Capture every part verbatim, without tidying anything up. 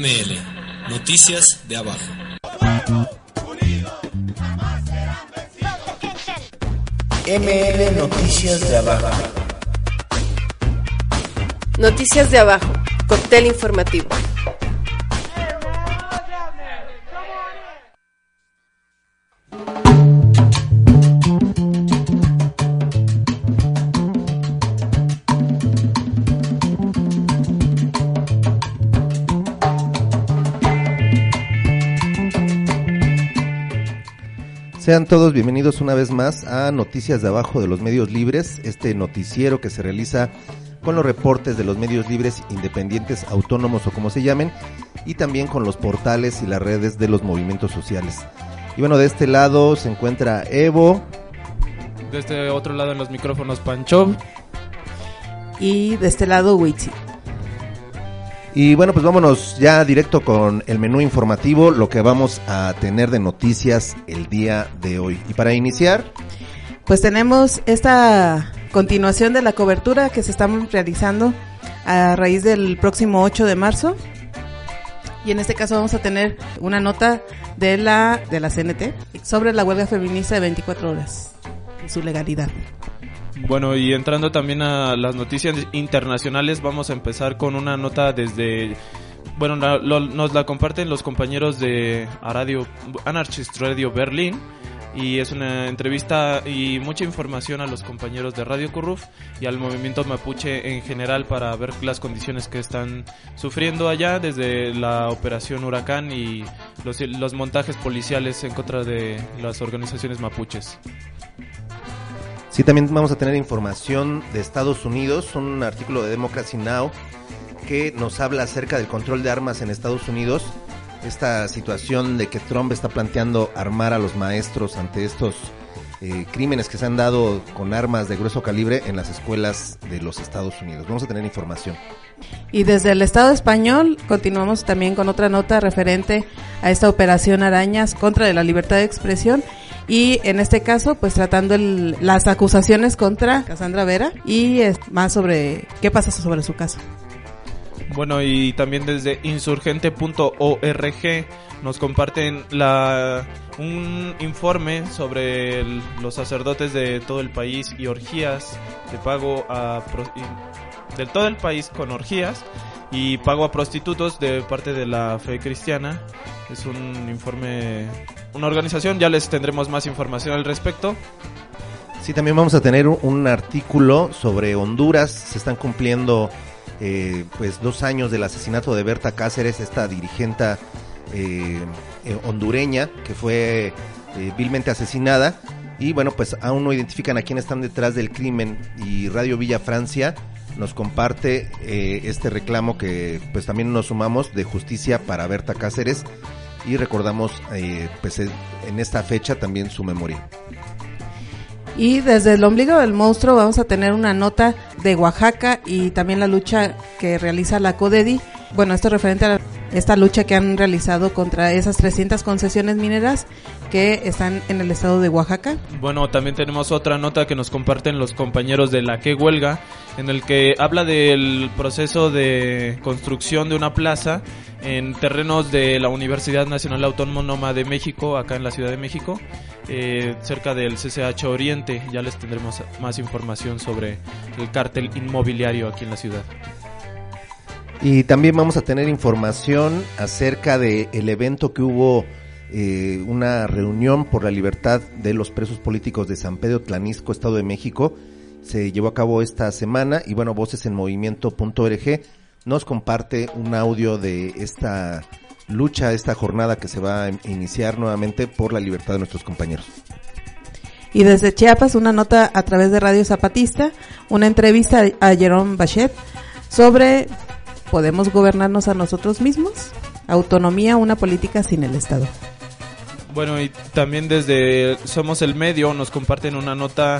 M L, Noticias de Abajo. M L Noticias de Abajo. Noticias de Abajo, cóctel informativo. Sean todos bienvenidos una vez más a Noticias de Abajo de los Medios Libres, este noticiero que se realiza con los reportes de los medios libres, independientes, autónomos o como se llamen, y también con los portales y las redes de los movimientos sociales. Y bueno, de este lado se encuentra Evo. De este otro lado en los micrófonos Pancho. Y de este lado Witsi. Y bueno, pues vámonos ya directo con el menú informativo, lo que vamos a tener de noticias el día de hoy. Y para iniciar, pues tenemos esta continuación de la cobertura que se está realizando a raíz del próximo ocho de marzo. Y en este caso vamos a tener una nota de la de la C N T sobre la huelga feminista de veinticuatro horas y su legalidad. Bueno, y entrando también a las noticias internacionales, vamos a empezar con una nota desde... Bueno, la, lo, nos la comparten los compañeros de Radio, Anarchist Radio Berlín, y es una entrevista y mucha información a los compañeros de Radio Curruf y al movimiento mapuche en general para ver las condiciones que están sufriendo allá desde la operación Huracán y los, los montajes policiales en contra de las organizaciones mapuches. Sí, también vamos a tener información de Estados Unidos, un artículo de Democracy Now! Que nos habla acerca del control de armas en Estados Unidos, esta situación de que Trump está planteando armar a los maestros ante estos eh, crímenes que se han dado con armas de grueso calibre en las escuelas de los Estados Unidos. Vamos a tener información. Y desde el Estado español continuamos también con otra nota referente a esta operación Arañas contra de la libertad de expresión. Y en este caso, pues tratando el, las acusaciones contra Cassandra Vera y es más sobre qué pasa sobre su caso. Bueno, y también desde insurgente punto org nos comparten la un informe sobre el, los sacerdotes de todo el país y orgías de pago a de todo el país con orgías y pago a prostitutos de parte de la fe cristiana. Es un informe, una organización, ya les tendremos más información al respecto. Sí, también vamos a tener un, un artículo sobre Honduras. Se están cumpliendo eh, pues dos años del asesinato de Berta Cáceres, esta dirigente eh, eh, hondureña que fue eh, vilmente asesinada. Y bueno, pues aún no identifican a quién están detrás del crimen, y Radio Villa Francia nos comparte eh, este reclamo que pues también nos sumamos de justicia para Berta Cáceres y recordamos eh, pues en esta fecha también su memoria. Y desde el ombligo del monstruo vamos a tener una nota de Oaxaca y también la lucha que realiza la CODEDI. Bueno, esto es referente a esta lucha que han realizado contra esas trescientas concesiones mineras que están en el estado de Oaxaca. Bueno, también tenemos otra nota que nos comparten los compañeros de la Que Huelga, en el que habla del proceso de construcción de una plaza en terrenos de la Universidad Nacional Autónoma de México, acá en la Ciudad de México, eh, cerca del C C H Oriente. Ya les tendremos más información sobre el cártel inmobiliario aquí en la ciudad. Y también vamos a tener información acerca de el evento que hubo, eh, una reunión por la libertad de los presos políticos de San Pedro Tlanisco, Estado de México. Se llevó a cabo esta semana y bueno, Voces en Movimiento punto org nos comparte un audio de esta lucha, esta jornada que se va a iniciar nuevamente por la libertad de nuestros compañeros. Y desde Chiapas, una nota a través de Radio Zapatista, una entrevista a Jerome Bachet sobre ¿podemos gobernarnos a nosotros mismos? Autonomía, una política sin el Estado. Bueno, y también desde Somos el Medio nos comparten una nota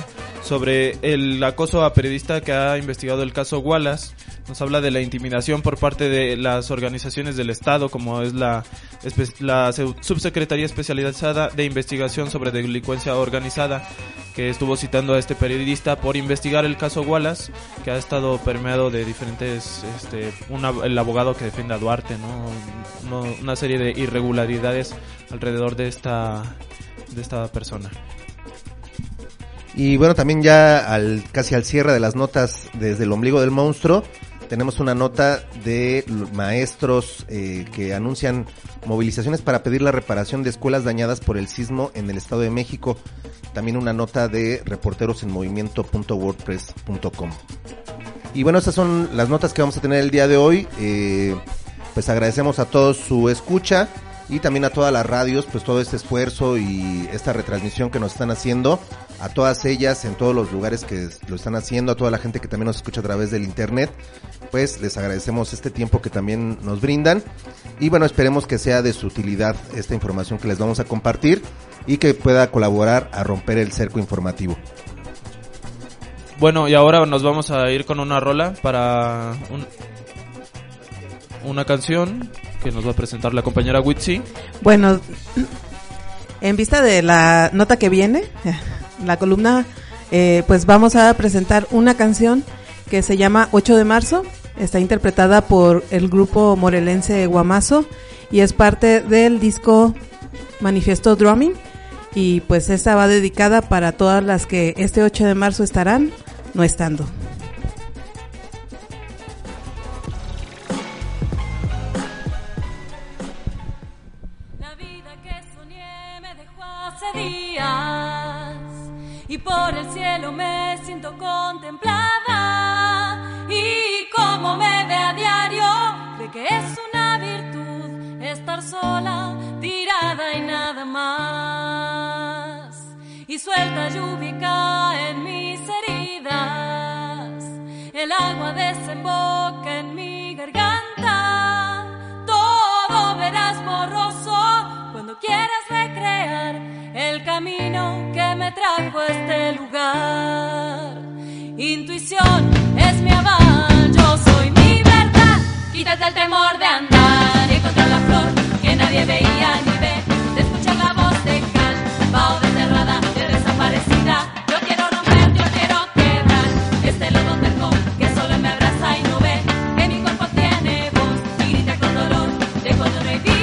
sobre el acoso a periodista que ha investigado el caso Wallace. Nos habla de la intimidación por parte de las organizaciones del Estado, como es la, la Subsecretaría Especializada de Investigación sobre Delincuencia Organizada, que estuvo citando a este periodista por investigar el caso Wallace, que ha estado permeado de diferentes, este, una, el abogado que defiende a Duarte, ¿no? No, una serie de irregularidades alrededor de esta, de esta persona. Y bueno, también ya al casi al cierre de las notas desde el ombligo del monstruo, tenemos una nota de maestros eh, que anuncian movilizaciones para pedir la reparación de escuelas dañadas por el sismo en el Estado de México. También una nota de reporteros en movimiento punto wordpress punto com. Y bueno, esas son las notas que vamos a tener el día de hoy. Eh, pues agradecemos a todos su escucha y también a todas las radios, pues todo este esfuerzo y esta retransmisión que nos están haciendo, a todas ellas en todos los lugares que lo están haciendo, a toda la gente que también nos escucha a través del internet, pues les agradecemos este tiempo que también nos brindan y bueno, esperemos que sea de su utilidad esta información que les vamos a compartir y que pueda colaborar a romper el cerco informativo. Bueno, y ahora nos vamos a ir con una rola para un, una canción que nos va a presentar la compañera Witsi. Bueno, en vista de la nota que viene, la columna, eh, pues vamos a presentar una canción que se llama ocho de marzo, está interpretada por el grupo morelense Guamazo y es parte del disco Manifiesto Drumming, y pues esta va dedicada para todas las que este ocho de marzo estarán no estando. Y por el cielo me siento contemplada, y como me ve a diario, cree que es una virtud estar sola, tirada y nada más. Y suelta lluvia cae en mis heridas, el agua desemboca en mi garganta. Todo verás borroso cuando quieras recrear el camino que me trajo a este lugar. Intuición es mi aval, yo soy mi verdad. Quítate el temor de andar y encontrar la flor que nadie veía ni ve, de escuchar la voz de calma o desterrada, de desaparecida. Yo quiero romper, yo quiero quebrar este lodo terco que solo me abraza y no ve que mi cuerpo tiene voz y grita con dolor de cuando no hay vida.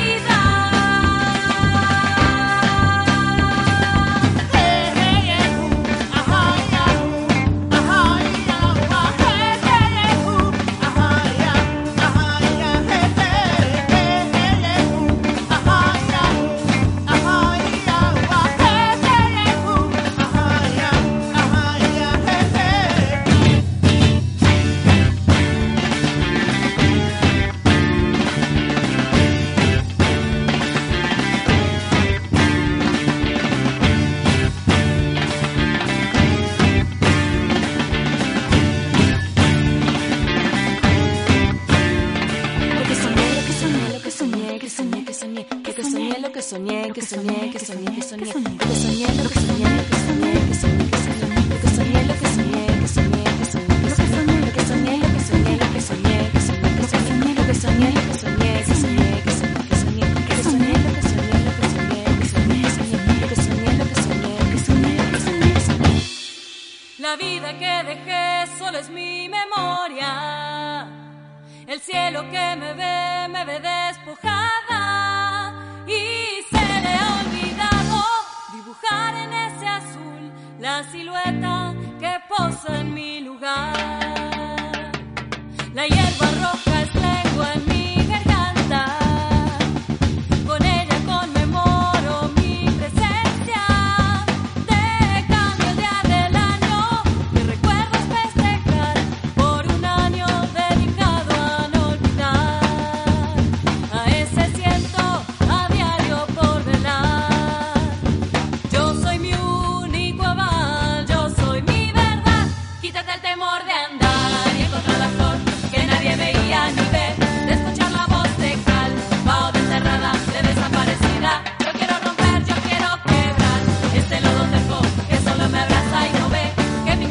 Soñé, que soñé, que soñé, que soñé, que soñé, que soñé, lo que soñé, lo que soñé, que soñé, que soñé, lo que soñé, lo que soñé, que soñé, que soñé, lo que soñé, lo que soñé, lo que soñé, lo que soñé, que soñé, lo que soñé, lo que soñé, lo que soñé, que soñé, que soñé, que soñé, que soñé, lo que soñé, lo que soñé, que soñé, que soñé, lo que soñé, lo que soñé, que soñé, que soñé, que soñé. La vida que dejé solo es mi memoria. El cielo que me ve, me ve despojada. Y se le ha olvidado dibujar en ese azul la silueta que posa en mi lugar. La hierba roja es lengua en mi garganta, con ella conmemoro mi presencia. De cambio el día del año, mi recuerdo es festejar por un año dedicado a no olvidar a ese ciento. Quítate el temor de andar y encontrar la flor que nadie veía ni ve, de escuchar la voz de calma o desterrada, de desaparecida. Yo quiero romper, yo quiero quebrar este lodo terco que solo me abraza y no ve que mi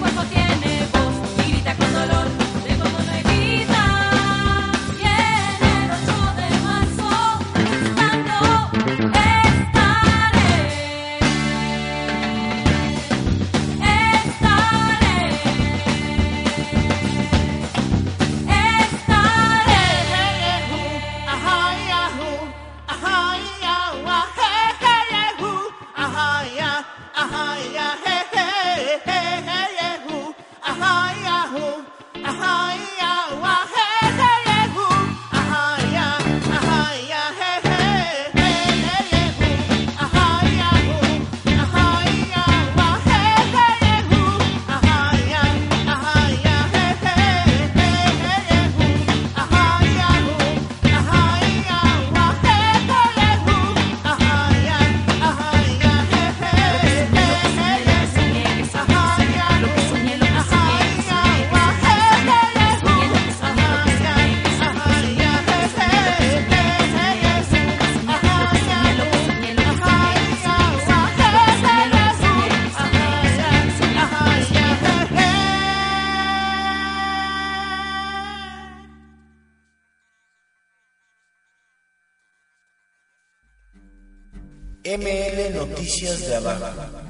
M L Noticias de Abajo.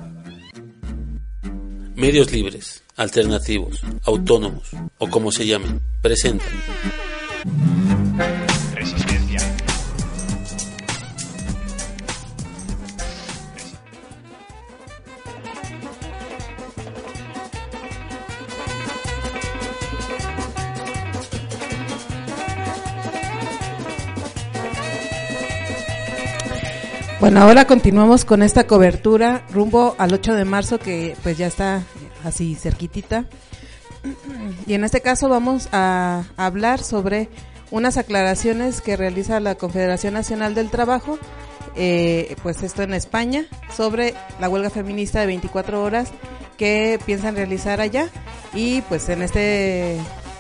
Medios libres, alternativos, autónomos o como se llamen, presentan Resistencia. Bueno, ahora continuamos con esta cobertura rumbo al ocho de marzo, que pues ya está así cerquitita. Y en este caso vamos a hablar sobre unas aclaraciones que realiza la Confederación Nacional del Trabajo, eh, pues esto en España, sobre la huelga feminista de veinticuatro horas que piensan realizar allá. Y pues en este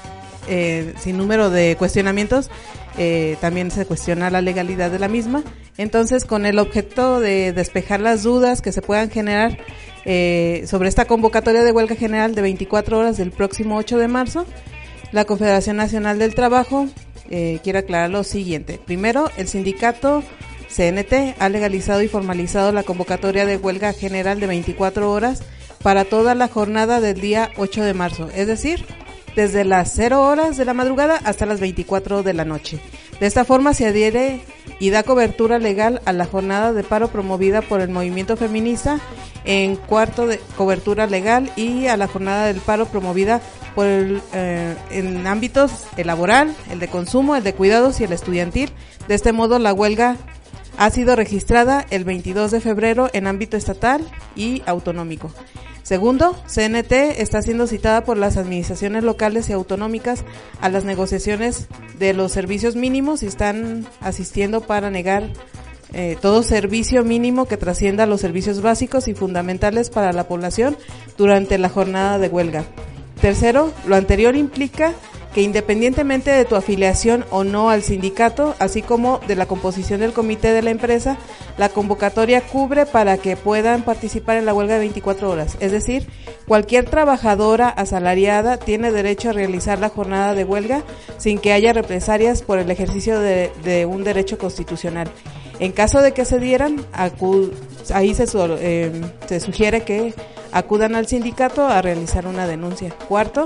eh, sinnúmero de cuestionamientos eh, también se cuestiona la legalidad de la misma. Entonces, con el objeto de despejar las dudas que se puedan generar eh, sobre esta convocatoria de huelga general de veinticuatro horas del próximo ocho de marzo, la Confederación Nacional del Trabajo eh, quiere aclarar lo siguiente. Primero, el sindicato C N T ha legalizado y formalizado la convocatoria de huelga general de veinticuatro horas para toda la jornada del día ocho de marzo, es decir, desde las cero horas de la madrugada hasta las veinticuatro de la noche. De esta forma se adhiere y da cobertura legal a la jornada de paro promovida por el movimiento feminista en cuarto de cobertura legal y a la jornada del paro promovida por el, eh, en ámbitos el laboral, el de consumo, el de cuidados y el estudiantil. De este modo la huelga ha sido registrada el veintidós de febrero en ámbito estatal y autonómico. Segundo, C N T está siendo citada por las administraciones locales y autonómicas a las negociaciones de los servicios mínimos y están asistiendo para negar eh, todo servicio mínimo que trascienda los servicios básicos y fundamentales para la población durante la jornada de huelga. Tercero, lo anterior implica que independientemente de tu afiliación o no al sindicato, así como de la composición del comité de la empresa, la convocatoria cubre para que puedan participar en la huelga de veinticuatro horas. Es decir, cualquier trabajadora asalariada tiene derecho a realizar la jornada de huelga sin que haya represalias por el ejercicio de, de un derecho constitucional. En caso de que se dieran, acud- ahí se, eh, se sugiere que acudan al sindicato a realizar una denuncia. Cuarto,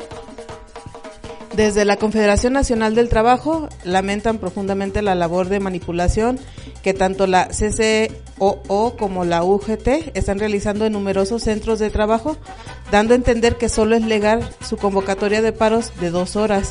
desde la Confederación Nacional del Trabajo lamentan profundamente la labor de manipulación que tanto la C C O O como la U G T están realizando en numerosos centros de trabajo, dando a entender que solo es legal su convocatoria de paros de dos horas.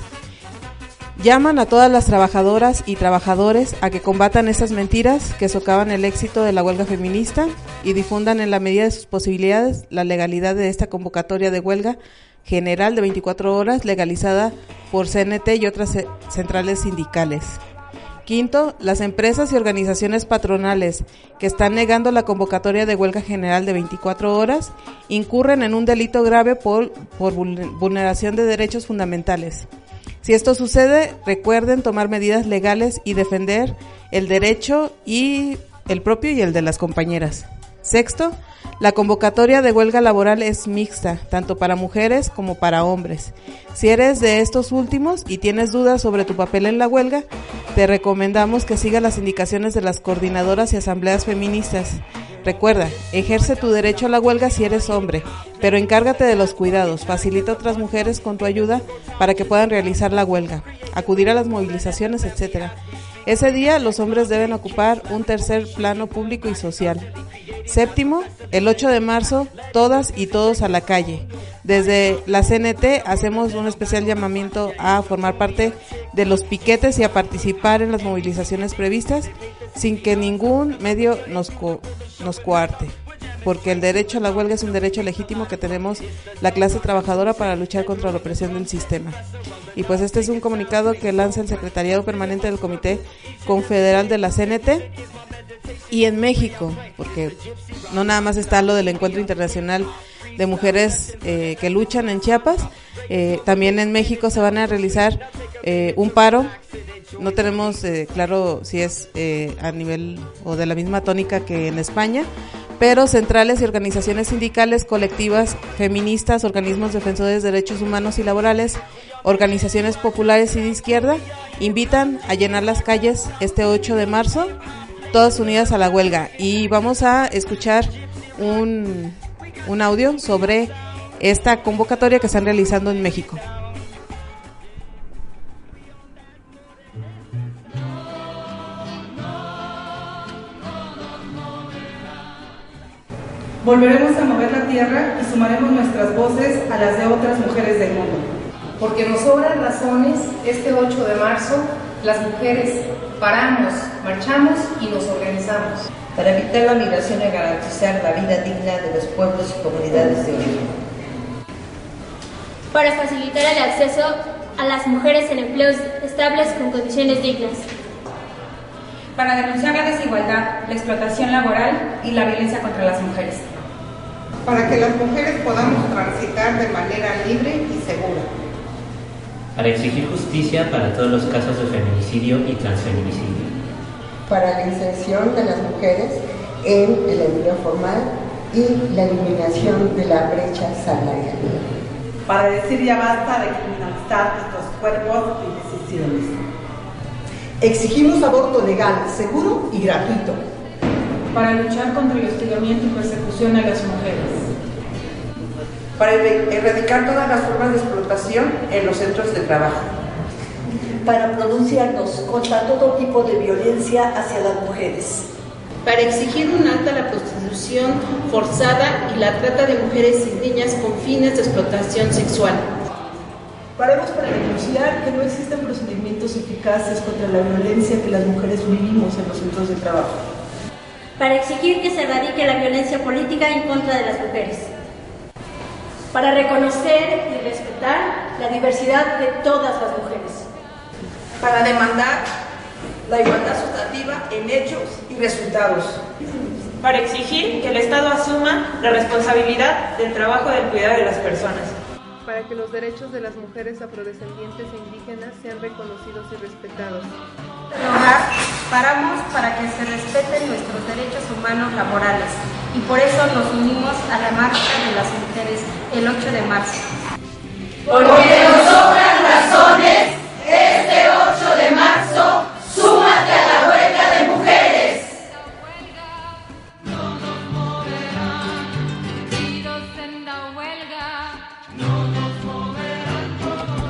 Llaman a todas las trabajadoras y trabajadores a que combatan estas mentiras que socavan el éxito de la huelga feminista y difundan en la medida de sus posibilidades la legalidad de esta convocatoria de huelga general de veinticuatro horas legalizada por C N T y otras centrales sindicales. Quinto, las empresas y organizaciones patronales que están negando la convocatoria de huelga general de veinticuatro horas incurren en un delito grave por, por vulneración de derechos fundamentales. Si esto sucede, recuerden tomar medidas legales y defender el derecho y el propio y el de las compañeras. Sexto, la convocatoria de huelga laboral es mixta, tanto para mujeres como para hombres. Si eres de estos últimos y tienes dudas sobre tu papel en la huelga, te recomendamos que sigas las indicaciones de las coordinadoras y asambleas feministas. Recuerda, ejerce tu derecho a la huelga si eres hombre, pero encárgate de los cuidados, facilita a otras mujeres con tu ayuda para que puedan realizar la huelga, acudir a las movilizaciones, etcétera. Ese día los hombres deben ocupar un tercer plano público y social. Séptimo, el ocho de marzo, todas y todos a la calle. Desde la C N T hacemos un especial llamamiento a formar parte de los piquetes y a participar en las movilizaciones previstas sin que ningún medio nos, co- nos coarte, porque el derecho a la huelga es un derecho legítimo que tenemos la clase trabajadora para luchar contra la opresión del sistema. Y pues este es un comunicado que lanza el Secretariado Permanente del Comité Confederal de la C N T. Y en México, porque no nada más está lo del Encuentro Internacional de Mujeres eh, que luchan en Chiapas, eh, también en México se van a realizar eh, un paro. No tenemos eh, claro si es eh, a nivel o de la misma tónica que en España, pero centrales y organizaciones sindicales, colectivas, feministas, organismos defensores de derechos humanos y laborales, organizaciones populares y de izquierda, invitan a llenar las calles este ocho de marzo, todas unidas a la huelga. Y vamos a escuchar un, un audio sobre esta convocatoria que están realizando en México. Volveremos a mover la tierra y sumaremos nuestras voces a las de otras mujeres del mundo. Porque nos sobran razones, este ocho de marzo, las mujeres paramos, marchamos y nos organizamos. Para evitar la migración y garantizar la vida digna de los pueblos y comunidades de origen. Para facilitar el acceso a las mujeres en empleos estables con condiciones dignas. Para denunciar la desigualdad, la explotación laboral y la violencia contra las mujeres. Para que las mujeres podamos transitar de manera libre y segura. Para exigir justicia para todos los casos de feminicidio y transfeminicidio. Para la inserción de las mujeres en el empleo formal y la eliminación de la brecha salarial. Para decir ya basta de criminalizar nuestros cuerpos y decisiones. Exigimos aborto legal, seguro y gratuito. Para luchar contra el hostigamiento y persecución a las mujeres. Para erradicar todas las formas de explotación en los centros de trabajo. Para pronunciarnos contra todo tipo de violencia hacia las mujeres. Para exigir un alto a la prostitución forzada y la trata de mujeres y niñas con fines de explotación sexual. Paremos para denunciar que no existen procedimientos eficaces contra la violencia que las mujeres vivimos en los centros de trabajo. Para exigir que se erradique la violencia política en contra de las mujeres. Para reconocer y respetar la diversidad de todas las mujeres. Para demandar la igualdad sustantiva en hechos y resultados. Para exigir que el Estado asuma la responsabilidad del trabajo del cuidado de las personas. Para que los derechos de las mujeres afrodescendientes e indígenas sean reconocidos y respetados. Trabajar, paramos para que se respeten nuestros derechos humanos laborales y por eso nos unimos a la marcha de las mujeres el ocho de marzo. Porque nos sobran razones, este ocho de marzo, súmate a la huelga de mujeres. No nos moverán, unidos en la huelga, no nos moverán como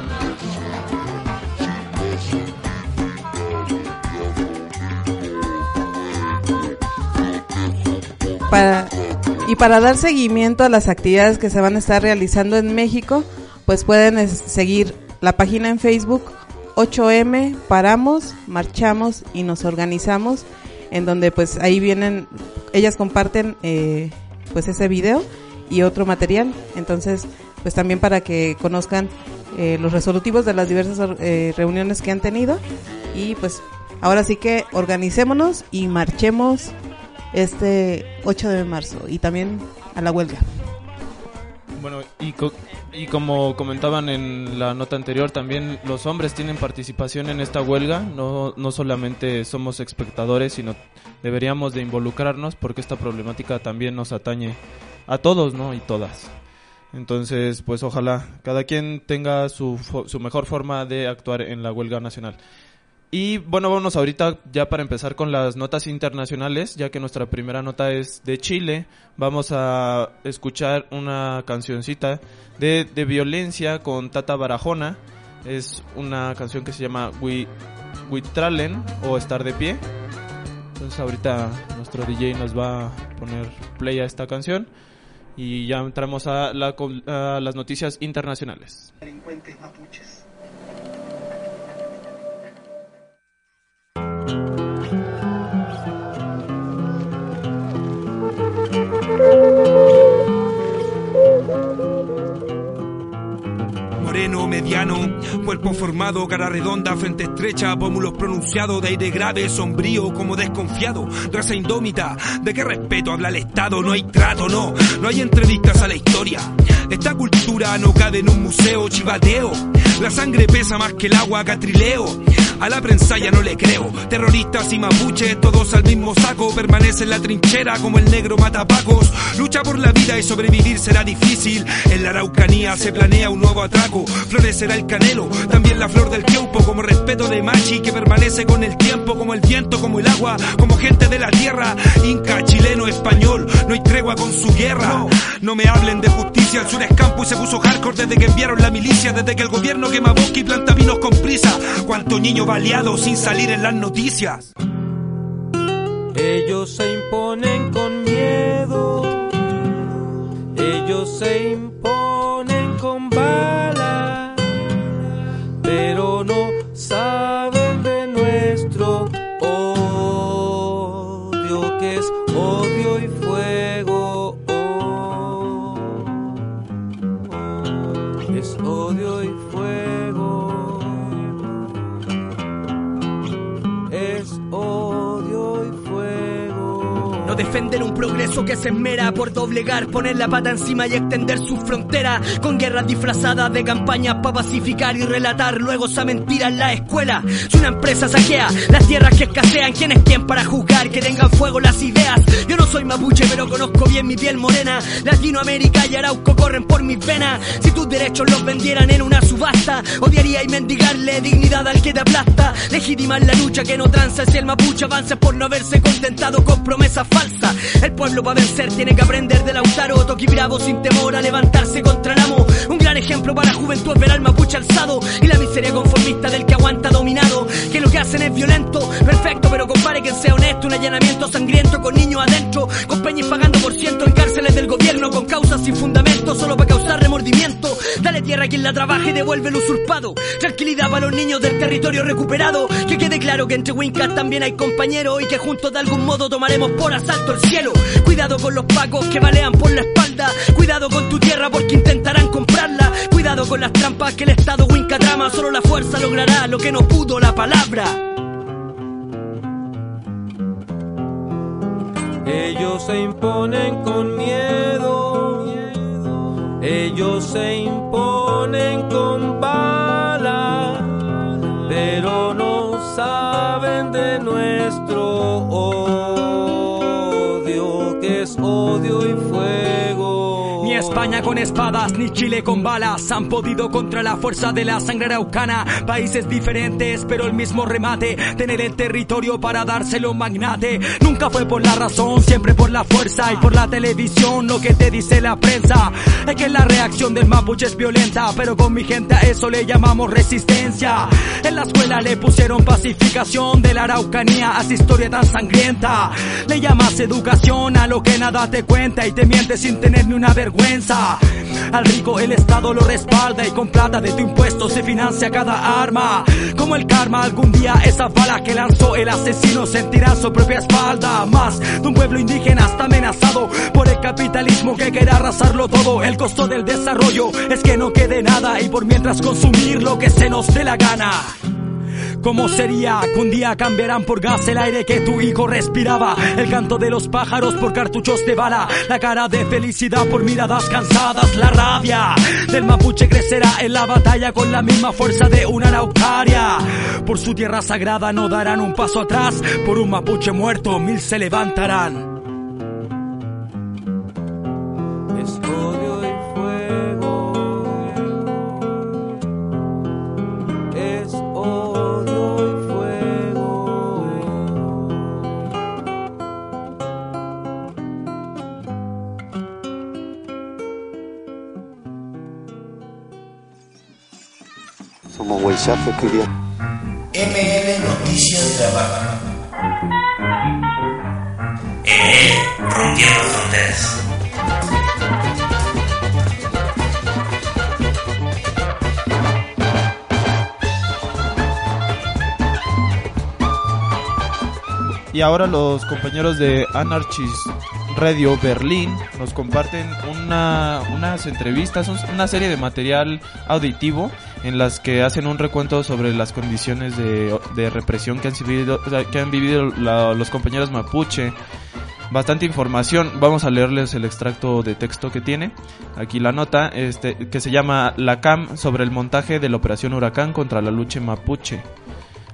Para, y para dar seguimiento a las actividades que se van a estar realizando en México, pues pueden es, seguir la página en Facebook ocho eme, paramos, marchamos y nos organizamos, en donde pues ahí vienen, ellas comparten eh, pues ese video y otro material, entonces pues también para que conozcan eh, los resolutivos de las diversas eh, reuniones que han tenido y pues ahora sí que organicémonos y marchemos este ocho de marzo y también a la huelga. Bueno, y, co- y como comentaban en la nota anterior, también los hombres tienen participación en esta huelga, no, no solamente somos espectadores, sino deberíamos de involucrarnos porque esta problemática también nos atañe a todos, ¿no? Y todas. Entonces, pues ojalá cada quien tenga su, fo- su mejor forma de actuar en la huelga nacional. Y bueno, vamos ahorita ya para empezar con las notas internacionales, ya que nuestra primera nota es de Chile. Vamos a escuchar una cancioncita de, de violencia con Tata Barahona. Es una canción que se llama Huitralen o Estar de Pie. Entonces ahorita nuestro D J nos va a poner play a esta canción y ya entramos a, la, a las noticias internacionales. Delincuentes mapuches. Moreno, mediano, cuerpo formado, cara redonda, frente estrecha, pómulos pronunciados, de aire grave, sombrío, como desconfiado, raza indómita, ¿de qué respeto habla el Estado? No hay trato, no, no hay entrevistas a la historia. Esta cultura no cabe en un museo, chivateo, la sangre pesa más que el agua, catrileo. A la prensa ya no le creo. Terroristas y mapuches, todos al mismo saco. Permanece en la trinchera como el negro matapacos. Lucha por la vida y sobrevivir será difícil. En la Araucanía se planea un nuevo atraco. Florecerá el canelo, también la flor del tiempo. Como respeto de machi que permanece con el tiempo. Como el viento, como el agua, como gente de la tierra. Inca, chileno, español, no hay tregua con su guerra. No, no me hablen de justicia, el sur es campo y se puso hardcore desde que enviaron la milicia. Desde que el gobierno quema bosque y planta vinos con prisa. Cuánto niño baleado sin salir en las noticias. Ellos se imponen con miedo, ellos se imponen con bala, pero no saben de nuestro odio, que es odio y fuego. Oh, oh, es odio y fuego. Es odio y fuego. No defender un progreso que se esmera por doblegar, poner la pata encima y extender su frontera, con guerras disfrazadas de campañas para pacificar y relatar luego esa mentira en la escuela. Si una empresa saquea las tierras que escasean, ¿quién es quién para juzgar que tengan fuego las ideas? Yo no soy mapuche pero conozco bien mi piel morena. Latinoamérica y Arauco corren por mis venas. Si tus derechos los vendieran en una subasta, odiaría y mendigarle dignidad al que te aplasta. Legitimar la lucha que no tranza si el mapuche avanza por no haberse contentado con promesas falsas. El pueblo para vencer tiene que aprender de Lautaro, Toqui Bravo sin temor a levantarse contra el amo. Un gran ejemplo para la juventud es ver al mapuche alzado y la miseria conformista del que aguanta dominado. Que lo que hacen es violento, perfecto, pero compare que sea honesto. Un allanamiento sangriento con niños adentro, con peñas pagando por ciento en cárceles del gobierno, con causas sin fundamento, solo para causar remordimiento. Dale tierra a quien la trabaje y devuelve el usurpado. Tranquilidad para los niños del territorio recuperado. Que quede claro que entre Wincas también hay compañeros y que juntos de algún modo tomaremos por asalto el cielo. Cuidado con los pacos que balean por la espalda. Cuidado con tu tierra porque intentarán comprarla. Cuidado con las trampas que el Estado Winca trama. Solo la fuerza logrará lo que no pudo la palabra. Ellos se imponen con miedo, ellos se imponen con bala, pero no saben de nuestro odio, que es odio y fuego. Ni España con espadas, ni Chile con balas han podido contra la fuerza de la sangre araucana. Países diferentes, pero el mismo remate: tener el territorio para dárselo un magnate. Nunca fue por la razón, siempre por la fuerza y por la televisión, lo que te dice la prensa. Es que la reacción del mapuche es violenta, pero con mi gente a eso le llamamos resistencia. En la escuela le pusieron pacificación de la Araucanía a esa historia tan sangrienta. Le llamas educación a lo que nada te cuenta y te mientes sin tener ni una vergüenza. Al rico el Estado lo respalda y con plata de tu impuesto se financia cada arma. Como el karma, algún día esas balas que lanzó el asesino sentirán su propia espalda. Más de un pueblo indígena está amenazado por el capitalismo que quiere arrasarlo todo. El costo del desarrollo es que no quede nada y por mientras consumir lo que se nos dé la gana. ¿Cómo sería que un día cambiarán por gas el aire que tu hijo respiraba? El canto de los pájaros por cartuchos de bala, la cara de felicidad por miradas cansadas. La rabia del mapuche crecerá en la batalla con la misma fuerza de una araucaria. Por su tierra sagrada no darán un paso atrás, por un mapuche muerto mil se levantarán. Es odio y fuego. Es odio y fuego. Somos Huaychafes, quería. M L Noticias de Abajo. Eh, rompiendo fronteras. Y ahora los compañeros de Anarchist Radio Berlín nos comparten una, unas entrevistas, una serie de material auditivo en las que hacen un recuento sobre las condiciones de, de represión que han vivido, que han vivido la, los compañeros mapuche. Bastante información. Vamos a leerles el extracto de texto que tiene aquí la nota, este, que se llama La C A M sobre el montaje de la Operación Huracán contra la lucha mapuche.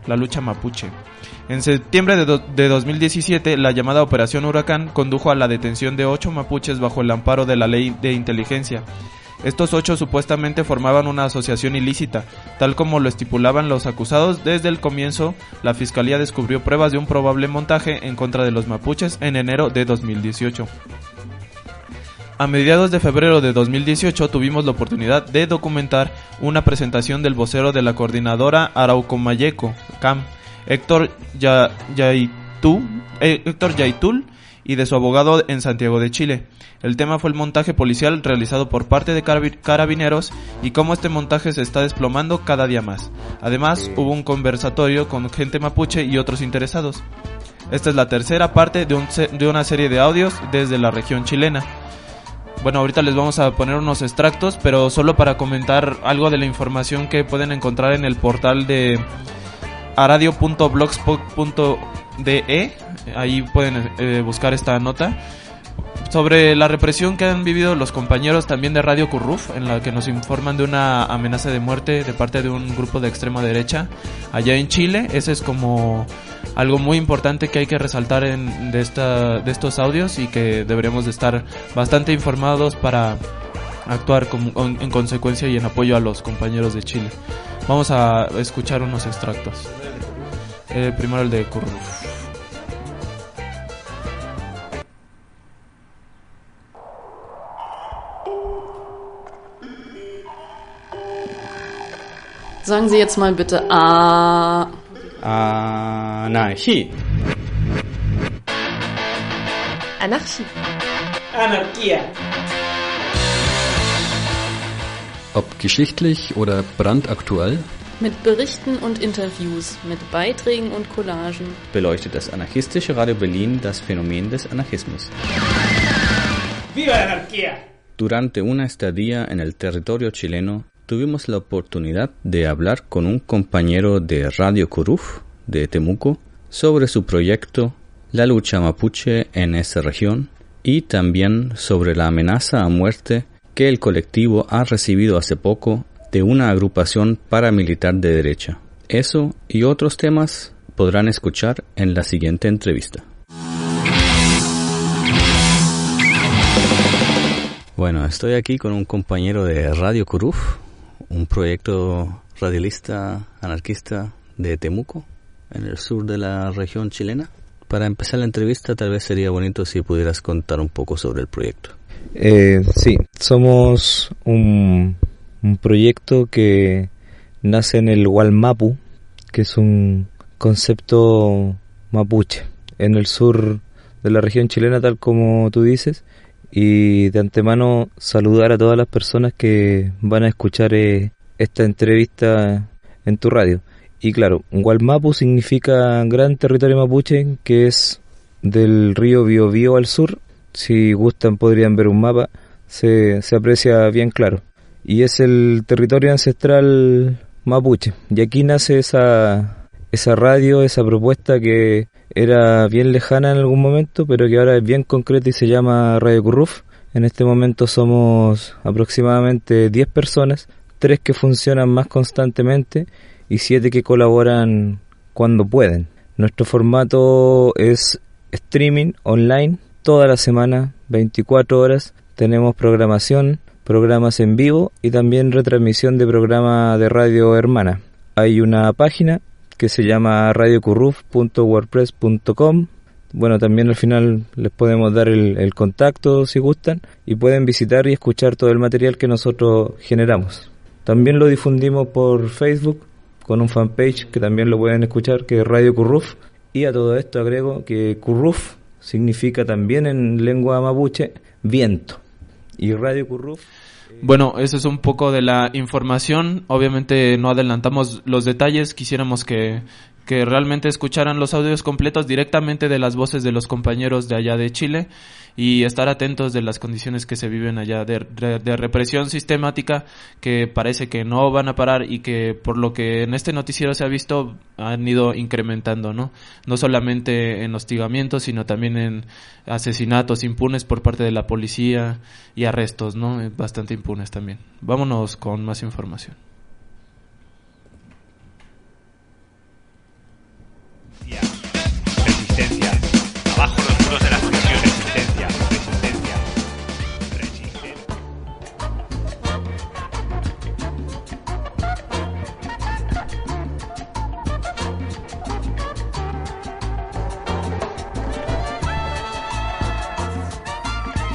la lucha mapuche. En septiembre de, do, de dos mil diecisiete, la llamada Operación Huracán condujo a la detención de ocho mapuches bajo el amparo de la ley de inteligencia. Estos ocho supuestamente formaban una asociación ilícita, tal como lo estipulaban los acusados. Desde el comienzo, la fiscalía descubrió pruebas de un probable montaje en contra de los mapuches en enero de dos mil dieciocho. A mediados de febrero de dos mil dieciocho tuvimos la oportunidad de documentar una presentación del vocero de la coordinadora Arauco-Mayeco, C A M, Héctor ya, Yaitul, eh, Héctor Yaitul, y de su abogado en Santiago de Chile. El tema fue el montaje policial realizado por parte de carabineros y cómo este montaje se está desplomando cada día más. Además, hubo un conversatorio con gente mapuche y otros interesados. Esta es la tercera parte de, un, de una serie de audios desde la región chilena. Bueno, ahorita les vamos a poner unos extractos, pero solo para comentar algo de la información que pueden encontrar en el portal de aradio punto blogspot punto de. Ahí pueden eh, buscar esta nota sobre la represión que han vivido los compañeros también de Radio Curruf, en la que nos informan de una amenaza de muerte de parte de un grupo de extrema derecha allá en Chile. Ese es como algo muy importante que hay que resaltar en, de, esta, de estos audios, y que deberíamos de estar bastante informados para actuar con, en consecuencia y en apoyo a los compañeros de Chile. Vamos a escuchar unos extractos. Eh, primero el de Curruf. Sagen Sie jetzt mal bitte A. Anarchie. Anarchie. Anarchia. Ob geschichtlich oder brandaktuell, Mit Berichten und Interviews, mit Beiträgen und Collagen beleuchtet das anarchistische Radio Berlin das Phänomen des Anarchismus. ¡Viva la anarquía! Durante una estadía en el territorio chileno, tuvimos la oportunidad de hablar con un compañero de Radio Curruf de Temuco sobre su proyecto, la lucha mapuche en esa región, y también sobre la amenaza a muerte que el colectivo ha recibido hace poco de una agrupación paramilitar de derecha. Eso y otros temas podrán escuchar en la siguiente entrevista. Bueno, estoy aquí con un compañero de Radio Curruf, un proyecto radialista anarquista de Temuco, en el sur de la región chilena. Para empezar la entrevista, tal vez sería bonito si pudieras contar un poco sobre el proyecto. Eh, sí, somos un, un proyecto que nace en el Gualmapu, que es un concepto mapuche, en el sur de la región chilena, tal como tú dices. Y de antemano saludar a todas las personas que van a escuchar eh, esta entrevista en tu radio. Y claro, Gualmapu significa gran territorio mapuche, que es del río Biobío al sur. Si gustan podrían ver un mapa, se, se aprecia bien claro. Y es el territorio ancestral mapuche. Y aquí nace esa, esa radio, esa propuesta que era bien lejana en algún momento, pero que ahora es bien concreta y se llama Radio Curruf. En este momento somos aproximadamente diez personas, tres que funcionan más constantemente y siete que colaboran cuando pueden. Nuestro formato es streaming online, toda la semana, veinticuatro horas. Tenemos programación, programas en vivo y también retransmisión de programa de radio hermana. Hay una página que se llama radio curruf punto wordpress punto com. Bueno, también al final les podemos dar el, el contacto si gustan, y pueden visitar y escuchar todo el material que nosotros generamos. También lo difundimos por Facebook con un fanpage que también lo pueden escuchar, que es Radio Curruf. Y a todo esto agrego que Curruf significa también en lengua mapuche viento, y Radio Curruf. Bueno, eso es un poco de la información. Obviamente no adelantamos los detalles. Quisiéramos que, que realmente escucharan los audios completos directamente de las voces de los compañeros de allá de Chile, y estar atentos de las condiciones que se viven allá de, de, de represión sistemática, que parece que no van a parar, y que por lo que en este noticiero se ha visto han ido incrementando, ¿no? No solamente en hostigamientos, sino también en asesinatos impunes por parte de la policía y arrestos, ¿no? Bastante impunes también. Vámonos con más información.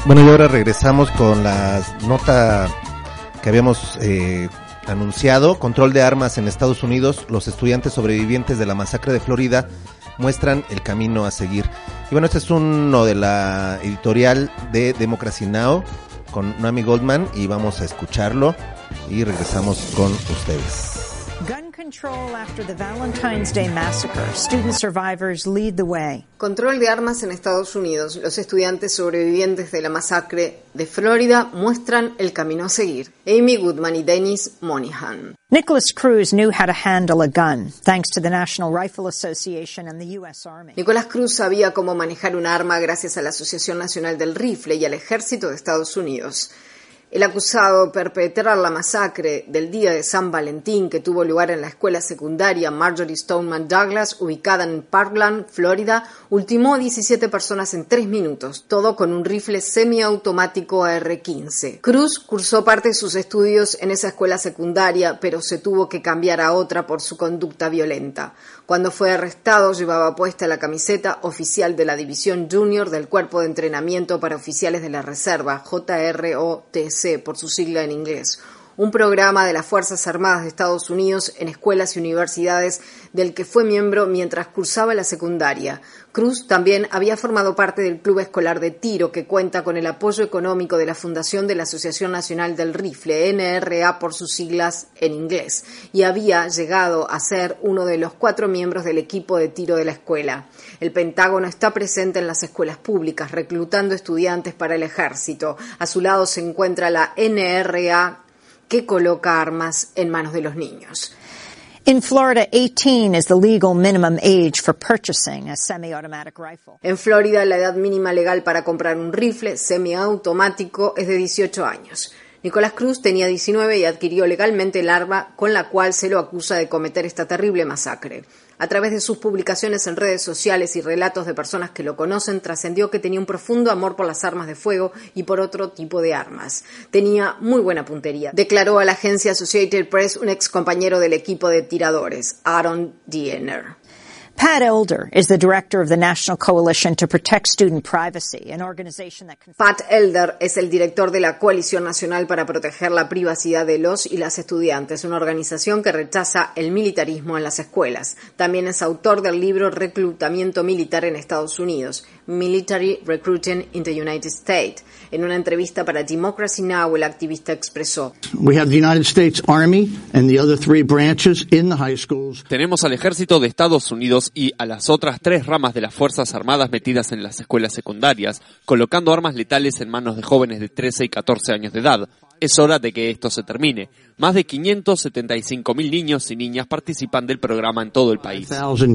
Bueno, y ahora regresamos con la nota que habíamos eh, anunciado. Control de armas en Estados Unidos. Los estudiantes sobrevivientes de la masacre de Florida muestran el camino a seguir. Y bueno, este es uno de la editorial de Democracy Now! Con Noami Goldman, y vamos a escucharlo y regresamos con ustedes. Gun control after the Valentine's Day massacre. Student survivors lead the way. Control de armas en Estados Unidos. Los estudiantes sobrevivientes de la masacre de Florida muestran el camino a seguir. Amy Goodman y Dennis Moynihan. Nicholas Cruz knew how to handle a gun, thanks to the National Rifle Association and the U S Army. Nicholas Cruz sabía cómo manejar un arma gracias a la Asociación Nacional del Rifle y al Ejército de Estados Unidos. El acusado perpetrar la masacre del día de San Valentín que tuvo lugar en la escuela secundaria Marjory Stoneman Douglas, ubicada en Parkland, Florida, ultimó a diecisiete personas en tres minutos, todo con un rifle semiautomático A R quince. Cruz cursó parte de sus estudios en esa escuela secundaria, pero se tuvo que cambiar a otra por su conducta violenta. Cuando fue arrestado, llevaba puesta la camiseta oficial de la División Junior del Cuerpo de Entrenamiento para Oficiales de la Reserva, J R O T C por su sigla en inglés, un programa de las Fuerzas Armadas de Estados Unidos en escuelas y universidades del que fue miembro mientras cursaba la secundaria. Cruz también había formado parte del Club Escolar de Tiro, que cuenta con el apoyo económico de la Fundación de la Asociación Nacional del Rifle, N R A por sus siglas en inglés, y había llegado a ser uno de los cuatro miembros del equipo de tiro de la escuela. El Pentágono está presente en las escuelas públicas, reclutando estudiantes para el ejército. A su lado se encuentra la N R A, que coloca armas en manos de los niños. In Florida, eighteen is the legal minimum age for purchasing a semi-automatic rifle. En Florida, la edad mínima legal para comprar un rifle semiautomático es de dieciocho años. Nicolás Cruz tenía diecinueve y adquirió legalmente el arma con la cual se lo acusa de cometer esta terrible masacre. A través de sus publicaciones en redes sociales y relatos de personas que lo conocen, trascendió que tenía un profundo amor por las armas de fuego y por otro tipo de armas. Tenía muy buena puntería, declaró a la agencia Associated Press un ex compañero del equipo de tiradores, Aaron Diener. Pat Elder is the director of the National Coalition to Protect Student Privacy, an organization that... Pat Elder es el director de la Coalición Nacional para Proteger la Privacidad de los y las Estudiantes, una organización que rechaza el militarismo en las escuelas. También es autor del libro Reclutamiento Militar en Estados Unidos, Military Recruiting in the United States. En una entrevista para Democracy Now!, el activista expresó: We have the United States Army and the other three branches in the high schools. Tenemos al ejército de Estados Unidos y a las otras tres ramas de las Fuerzas Armadas metidas en las escuelas secundarias, colocando armas letales en manos de jóvenes de trece y catorce años de edad. Es hora de que esto se termine. Más de quinientos setenta y cinco mil niños y niñas participan del programa en todo el país.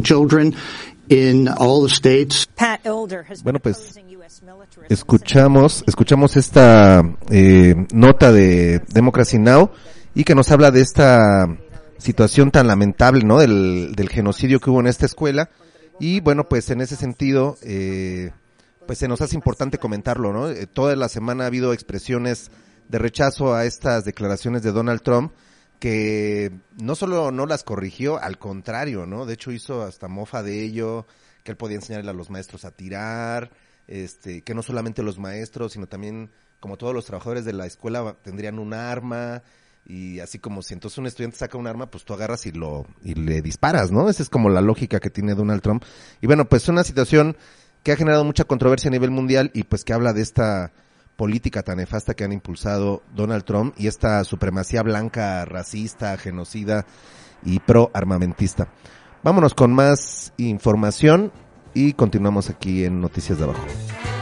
Bueno, pues escuchamos, escuchamos esta eh, nota de Democracy Now! Y que nos habla de esta situación tan lamentable, ¿no? Del, del genocidio que hubo en esta escuela. Y bueno, pues en ese sentido, eh, pues se nos hace importante comentarlo, ¿no? Eh, toda la semana ha habido expresiones de rechazo a estas declaraciones de Donald Trump, que no solo no las corrigió, al contrario, ¿no? De hecho hizo hasta mofa de ello, que él podía enseñarle a los maestros a tirar, este, que no solamente los maestros, sino también como todos los trabajadores de la escuela tendrían un arma, y así como si entonces un estudiante saca un arma, pues tú agarras y lo y le disparas, ¿no? Esa es como la lógica que tiene Donald Trump. Y bueno, pues una situación que ha generado mucha controversia a nivel mundial y pues que habla de esta política tan nefasta que han impulsado Donald Trump y esta supremacía blanca, racista, genocida y pro-armamentista. Vámonos con más información y continuamos aquí en Noticias de Abajo.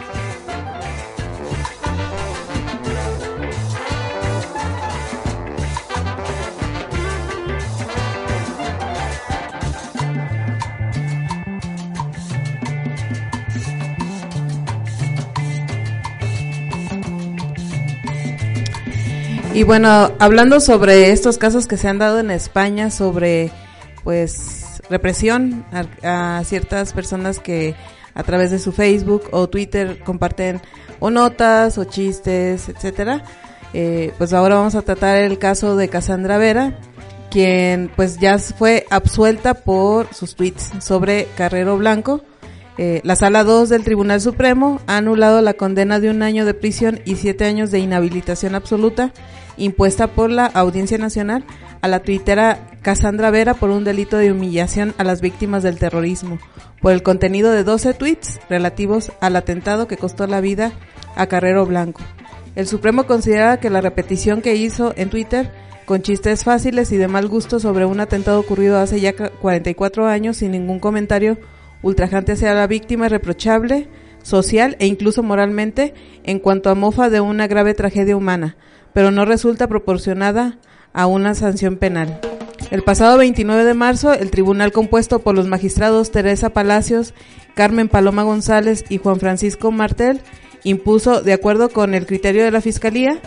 Y bueno, hablando sobre estos casos que se han dado en España sobre pues represión a, a ciertas personas que a través de su Facebook o Twitter comparten o notas o chistes, etcétera, eh, pues ahora vamos a tratar el caso de Cassandra Vera, quien pues ya fue absuelta por sus tweets sobre Carrero Blanco. Eh, la Sala dos del Tribunal Supremo ha anulado la condena de un año de prisión y siete años de inhabilitación absoluta impuesta por la Audiencia Nacional a la tuitera Cassandra Vera por un delito de humillación a las víctimas del terrorismo, por el contenido de doce tweets relativos al atentado que costó la vida a Carrero Blanco. El Supremo considera que la repetición que hizo en Twitter, con chistes fáciles y de mal gusto sobre un atentado ocurrido hace ya cuarenta y cuatro años sin ningún comentario ultrajante hacia la víctima, es reprochable, social e incluso moralmente en cuanto a mofa de una grave tragedia humana, pero no resulta proporcionada a una sanción penal. El pasado veintinueve de marzo, el tribunal compuesto por los magistrados Teresa Palacios, Carmen Paloma González y Juan Francisco Martel impuso, de acuerdo con el criterio de la Fiscalía,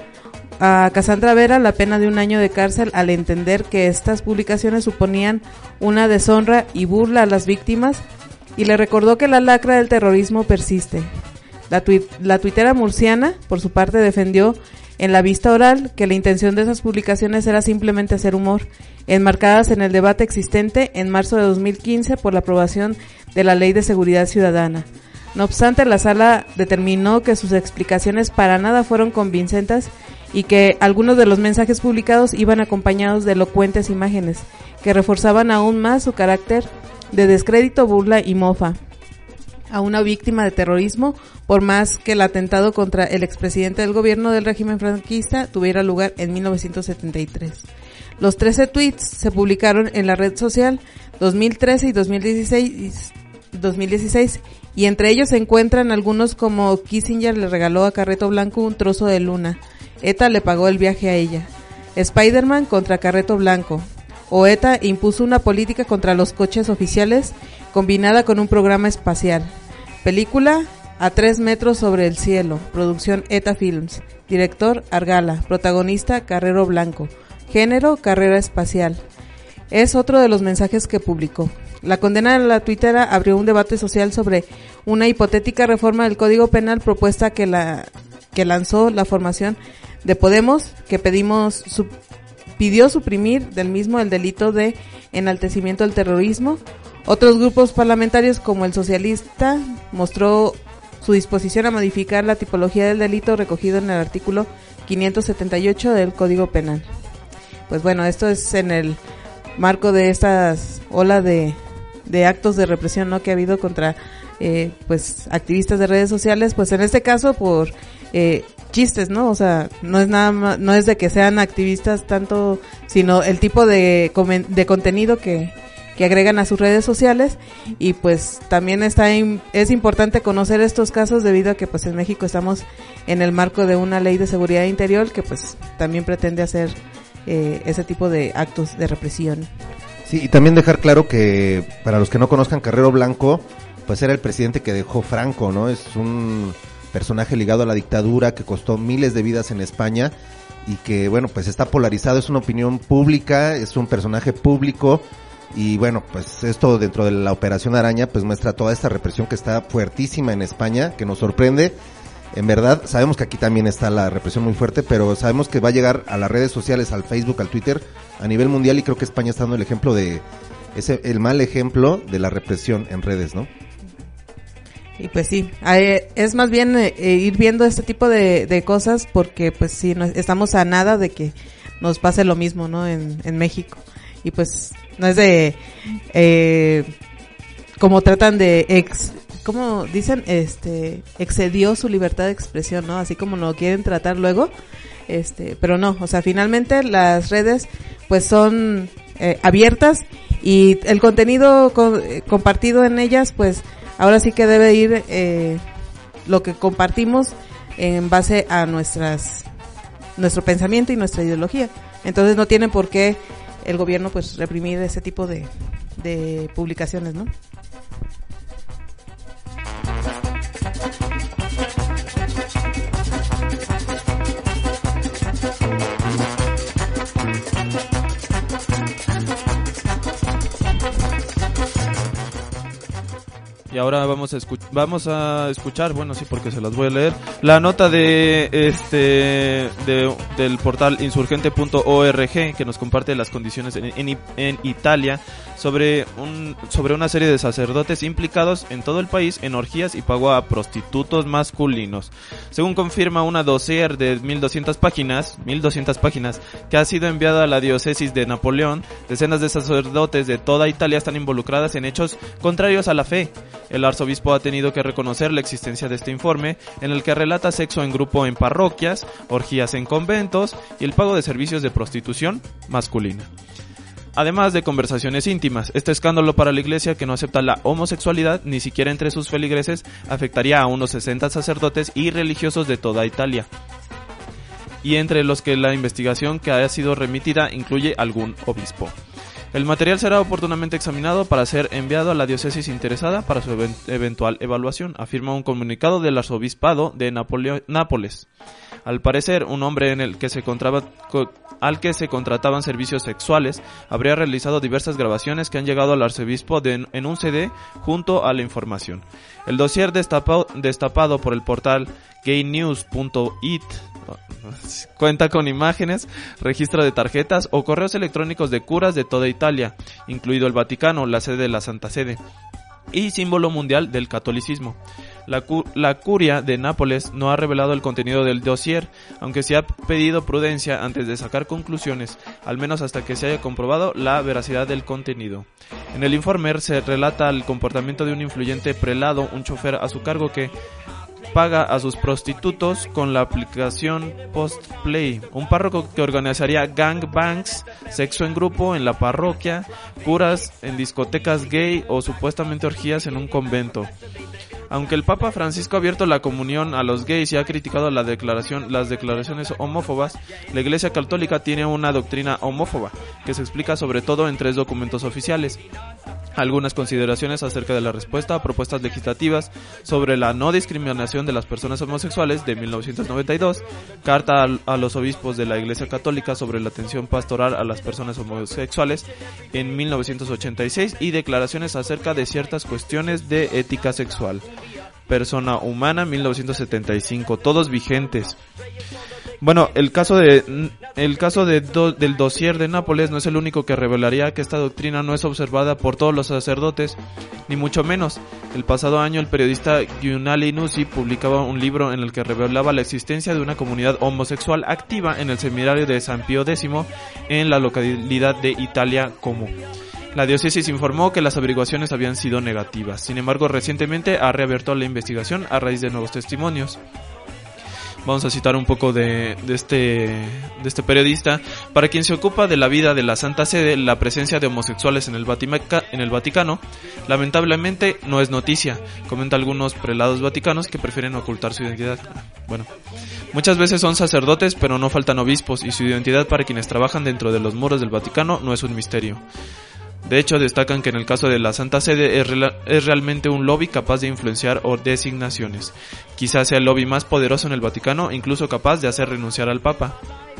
a Cassandra Vera la pena de un año de cárcel al entender que estas publicaciones suponían una deshonra y burla a las víctimas, y le recordó que la lacra del terrorismo persiste. La, tuit- la tuitera murciana, por su parte, defendió en la vista oral que la intención de esas publicaciones era simplemente hacer humor, enmarcadas en el debate existente en marzo de dos mil quince por la aprobación de la Ley de Seguridad Ciudadana. No obstante, la sala determinó que sus explicaciones para nada fueron convincentes y que algunos de los mensajes publicados iban acompañados de elocuentes imágenes que reforzaban aún más su carácter de descrédito, burla y mofa a una víctima de terrorismo, por más que el atentado contra el expresidente del gobierno del régimen franquista tuviera lugar en mil novecientos setenta y tres. Los trece tweets se publicaron en la red social dos mil trece y dos mil dieciséis, dos mil dieciséis y entre ellos se encuentran algunos como: Kissinger le regaló a Carreto Blanco un trozo de luna, ETA le pagó el viaje a ella, Spider-Man contra Carreto Blanco, o ETA impuso una política contra los coches oficiales combinada con un programa espacial. Película A tres metros sobre el cielo, producción ETA Films, director Argala, protagonista Carrero Blanco, género carrera espacial. Es otro de los mensajes que publicó. La condena de la tuitera abrió un debate social sobre una hipotética reforma del Código Penal propuesta que la que lanzó la formación de Podemos, que pedimos su, pidió suprimir del mismo el delito de enaltecimiento del terrorismo. Otros grupos parlamentarios, como el socialista, mostró su disposición a modificar la tipología del delito recogido en el artículo quinientos setenta y ocho del Código Penal. Pues bueno, esto es en el marco de estas ola de, de actos de represión, ¿no?, que ha habido contra eh, pues activistas de redes sociales, pues en este caso por eh, chistes, ¿no? O sea, no es nada más, no es de que sean activistas tanto, sino el tipo de comen, de contenido que que agregan a sus redes sociales. Y pues también está es importante conocer estos casos debido a que pues en México estamos en el marco de una ley de seguridad interior que pues también pretende hacer eh, ese tipo de actos de represión. Sí, y también dejar claro que para los que no conozcan, Carrero Blanco pues era el presidente que dejó Franco, ¿no? Es un personaje ligado a la dictadura que costó miles de vidas en España y que bueno, pues está polarizado, es una opinión pública, es un personaje público. Y bueno, pues esto dentro de la Operación Araña pues muestra toda esta represión que está fuertísima en España, que nos sorprende. En verdad, sabemos que aquí también está la represión muy fuerte, pero sabemos que va a llegar a las redes sociales, al Facebook, al Twitter, a nivel mundial, y creo que España está dando el ejemplo de, ese el mal ejemplo de la represión en redes, ¿no? Y pues sí, es más bien eh, ir viendo este tipo de, de cosas porque pues sí, no, estamos a nada de que nos pase lo mismo, ¿no?, en, en México. Y pues no es de eh, como tratan de ex como dicen este excedió su libertad de expresión, ¿no? Así como lo quieren tratar luego, este pero no, o sea, finalmente las redes pues son eh, abiertas y el contenido co- compartido en ellas pues ahora sí que debe ir eh, lo que compartimos en base a nuestras nuestro pensamiento y nuestra ideología. Entonces no tienen por qué el gobierno pues reprimir ese tipo de, de publicaciones, ¿no? Y ahora vamos a escu- vamos a escuchar, bueno, sí, porque se las voy a leer, la nota de este de, del portal insurgente punto org, que nos comparte las condiciones en, en, en Italia sobre un sobre una serie de sacerdotes implicados en todo el país en orgías y pago a prostitutos masculinos. Según confirma una dossier de mil doscientas páginas, mil doscientas páginas, que ha sido enviada a la diócesis de Napoleón, decenas de sacerdotes de toda Italia están involucradas en hechos contrarios a la fe. El arzobispo ha tenido que reconocer la existencia de este informe, en el que relata sexo en grupo en parroquias, orgías en conventos y el pago de servicios de prostitución masculina. Además de conversaciones íntimas, este escándalo para la Iglesia, que no acepta la homosexualidad ni siquiera entre sus feligreses, afectaría a unos sesenta sacerdotes y religiosos de toda Italia, y entre los que la investigación que haya sido remitida incluye algún obispo. El material será oportunamente examinado para ser enviado a la diócesis interesada para su event- eventual evaluación, afirma un comunicado del arzobispado de Napoleo- Nápoles. Al parecer, un hombre en el que se contraba, co- al que se contrataban servicios sexuales habría realizado diversas grabaciones que han llegado al arzobispo de, en un C D junto a la información. El dossier destapado, destapado por el portal gay news punto it cuenta con imágenes, registro de tarjetas o correos electrónicos de curas de toda Italia, incluido el Vaticano, la sede de la Santa Sede, y símbolo mundial del catolicismo. La, cu- la curia de Nápoles no ha revelado el contenido del dossier, aunque se ha pedido prudencia antes de sacar conclusiones, al menos hasta que se haya comprobado la veracidad del contenido. En el informe se relata el comportamiento de un influyente prelado, un chofer a su cargo que paga a sus prostitutos con la aplicación Postplay, un párroco que organizaría gangbangs, sexo en grupo en la parroquia, curas en discotecas gay o supuestamente orgías en un convento. Aunque el Papa Francisco ha abierto la comunión a los gays y ha criticado la declaración, las declaraciones homófobas, la Iglesia Católica tiene una doctrina homófoba que se explica sobre todo en tres documentos oficiales. Algunas consideraciones acerca de la respuesta a propuestas legislativas sobre la no discriminación de las personas homosexuales de mil novecientos noventa y dos, carta a los obispos de la Iglesia Católica sobre la atención pastoral a las personas homosexuales en mil novecientos ochenta y seis y declaraciones acerca de ciertas cuestiones de ética sexual. Persona Humana mil novecientos setenta y cinco, todos vigentes. Bueno, el caso de el caso de do, del dossier de Nápoles no es el único que revelaría que esta doctrina no es observada por todos los sacerdotes, ni mucho menos. El pasado año el periodista Giunali Nusi publicaba un libro en el que revelaba la existencia de una comunidad homosexual activa en el seminario de San Pío X en la localidad de Italia Como. La diócesis informó que las averiguaciones habían sido negativas. Sin embargo, recientemente ha reabierto la investigación a raíz de nuevos testimonios. Vamos a citar un poco de, de este de este periodista. Para quien se ocupa de la vida de la Santa Sede, la presencia de homosexuales en el, Vatica, en el Vaticano lamentablemente no es noticia, comenta algunos prelados vaticanos que prefieren ocultar su identidad. Bueno, muchas veces son sacerdotes, pero no faltan obispos, y su identidad para quienes trabajan dentro de los muros del Vaticano no es un misterio. De hecho, destacan que en el caso de la Santa Sede es, re- es realmente un lobby capaz de influenciar o designaciones. Quizás sea el lobby más poderoso en el Vaticano, incluso capaz de hacer renunciar al Papa.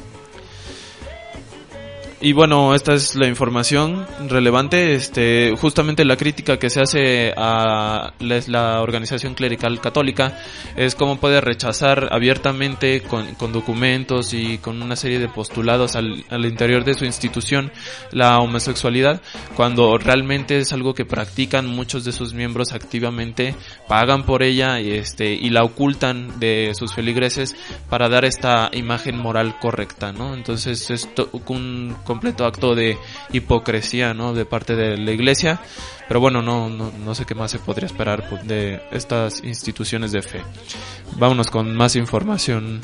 Y bueno, esta es la información relevante. Este, justamente la crítica que se hace a la, la organización clerical católica es cómo puede rechazar abiertamente con, con documentos y con una serie de postulados al, al interior de su institución la homosexualidad, cuando realmente es algo que practican muchos de sus miembros activamente, pagan por ella y este y la ocultan de sus feligreses para dar esta imagen moral correcta, ¿no? Entonces es to- un completo acto de hipocresía, ¿no?, de parte de la Iglesia. Pero bueno, no, no, no sé qué más se podría esperar de estas instituciones de fe. Vámonos con más información.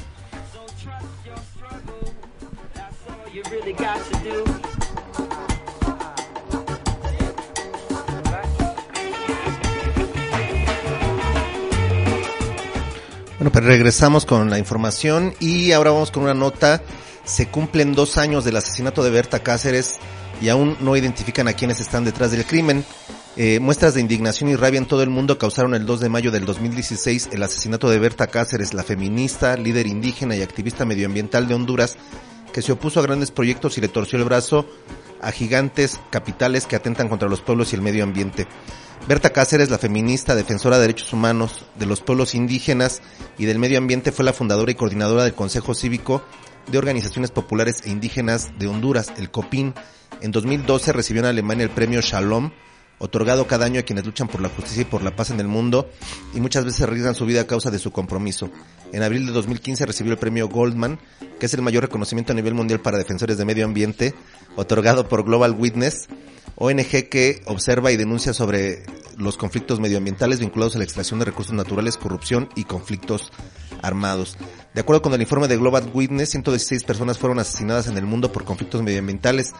Bueno, pues regresamos con la información y ahora vamos con una nota. Se cumplen dos años del asesinato de Berta Cáceres y aún no identifican a quienes están detrás del crimen. Eh, muestras de indignación y rabia en todo el mundo causaron el dos de mayo del dos mil dieciséis el asesinato de Berta Cáceres, la feminista, líder indígena y activista medioambiental de Honduras, que se opuso a grandes proyectos y le torció el brazo a gigantes capitales que atentan contra los pueblos y el medio ambiente. Berta Cáceres, la feminista, defensora de derechos humanos, de los pueblos indígenas y del medio ambiente, fue la fundadora y coordinadora del Consejo Cívico de Organizaciones Populares e Indígenas de Honduras, el COPIN. En dos mil doce recibió en Alemania el premio Shalom, otorgado cada año a quienes luchan por la justicia y por la paz en el mundo y muchas veces arriesgan su vida a causa de su compromiso. En abril de dos mil quince recibió el premio Goldman, que es el mayor reconocimiento a nivel mundial para defensores de medio ambiente, otorgado por Global Witness, O N G que observa y denuncia sobre los conflictos medioambientales vinculados a la extracción de recursos naturales, corrupción y conflictos armados. De acuerdo con el informe de Global Witness, ciento dieciséis personas fueron asesinadas en el mundo por conflictos medioambientales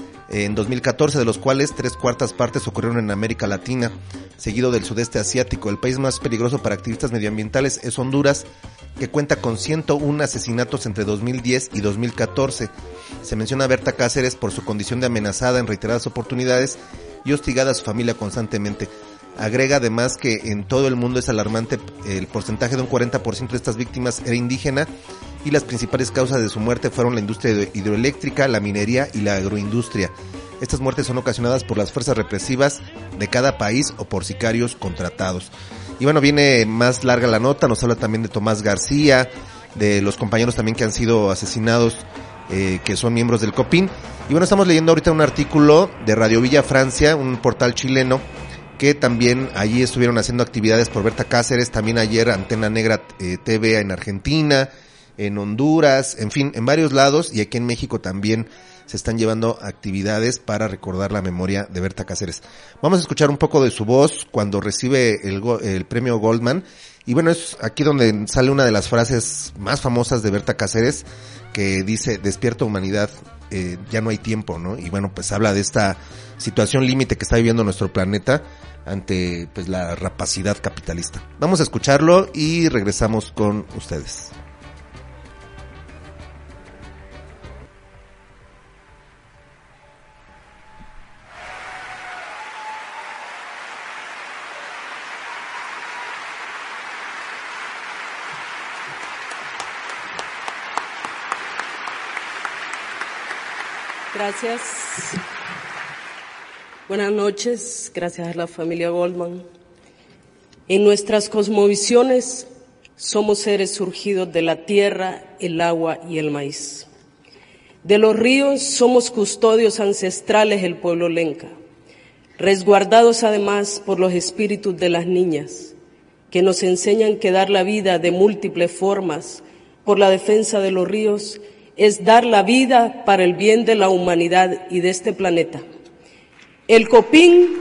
en dos mil catorce, de los cuales tres cuartas partes ocurrieron en América Latina, seguido del sudeste asiático. El país más peligroso para activistas medioambientales es Honduras, que cuenta con ciento uno asesinatos entre dos mil diez y dos mil catorce. Se menciona a Berta Cáceres por su condición de amenazada en reiteradas oportunidades y hostigada a su familia constantemente. Agrega además que en todo el mundo es alarmante el porcentaje de un cuarenta por ciento de estas víctimas era indígena y las principales causas de su muerte fueron la industria hidroeléctrica, la minería y la agroindustria. Estas muertes son ocasionadas por las fuerzas represivas de cada país o por sicarios contratados. Y bueno, viene más larga la nota, nos habla también de Tomás García, de los compañeros también que han sido asesinados, eh, que son miembros del COPIN. Y bueno, estamos leyendo ahorita un artículo de Radio Villa Francia, un portal chileno, que también allí estuvieron haciendo actividades por Berta Cáceres, también ayer Antena Negra eh, T V en Argentina, en Honduras, en fin, en varios lados, y aquí en México también se están llevando actividades para recordar la memoria de Berta Cáceres. Vamos a escuchar un poco de su voz cuando recibe el, el premio Goldman, y bueno, es aquí donde sale una de las frases más famosas de Berta Cáceres, que dice: despierta humanidad, eh, ya no hay tiempo, ¿no? Y bueno, pues habla de esta situación límite que está viviendo nuestro planeta ante pues la rapacidad capitalista. Vamos a escucharlo y regresamos con ustedes. Gracias. Buenas noches. Gracias a la familia Goldman. En nuestras cosmovisiones somos seres surgidos de la tierra, el agua y el maíz. De los ríos somos custodios ancestrales del pueblo lenca, resguardados además por los espíritus de las niñas, que nos enseñan que dar la vida de múltiples formas por la defensa de los ríos es dar la vida para el bien de la humanidad y de este planeta. El COPIN,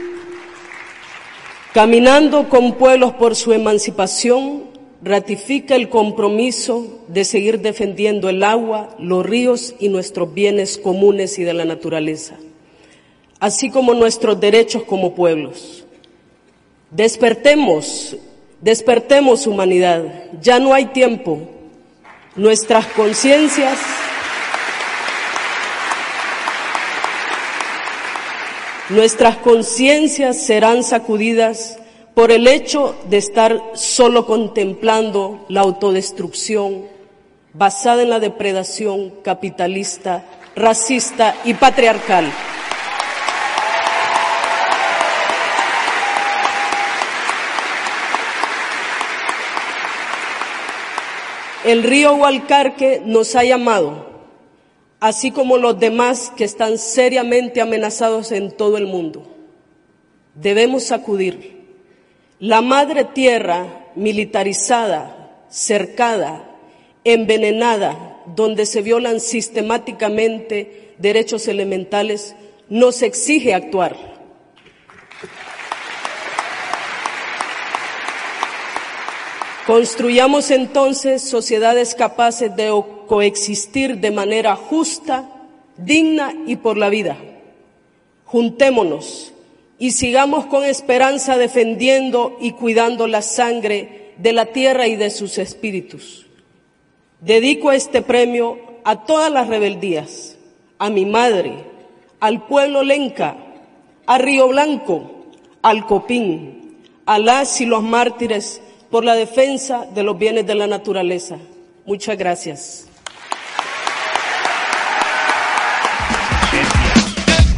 caminando con pueblos por su emancipación, ratifica el compromiso de seguir defendiendo el agua, los ríos y nuestros bienes comunes y de la naturaleza, así como nuestros derechos como pueblos. Despertemos, despertemos humanidad, ya no hay tiempo. Nuestras conciencias Nuestras conciencias serán sacudidas por el hecho de estar solo contemplando la autodestrucción basada en la depredación capitalista, racista y patriarcal. El río Hualcarque nos ha llamado, así como los demás que están seriamente amenazados en todo el mundo. Debemos sacudir. La madre tierra militarizada, cercada, envenenada, donde se violan sistemáticamente derechos elementales, nos exige actuar. Construyamos entonces sociedades capaces de coexistir de manera justa, digna y por la vida. Juntémonos y sigamos con esperanza defendiendo y cuidando la sangre de la tierra y de sus espíritus. Dedico este premio a todas las rebeldías, a mi madre, al pueblo lenca, a Río Blanco, al COPIN, a las y los mártires por la defensa de los bienes de la naturaleza. Muchas gracias.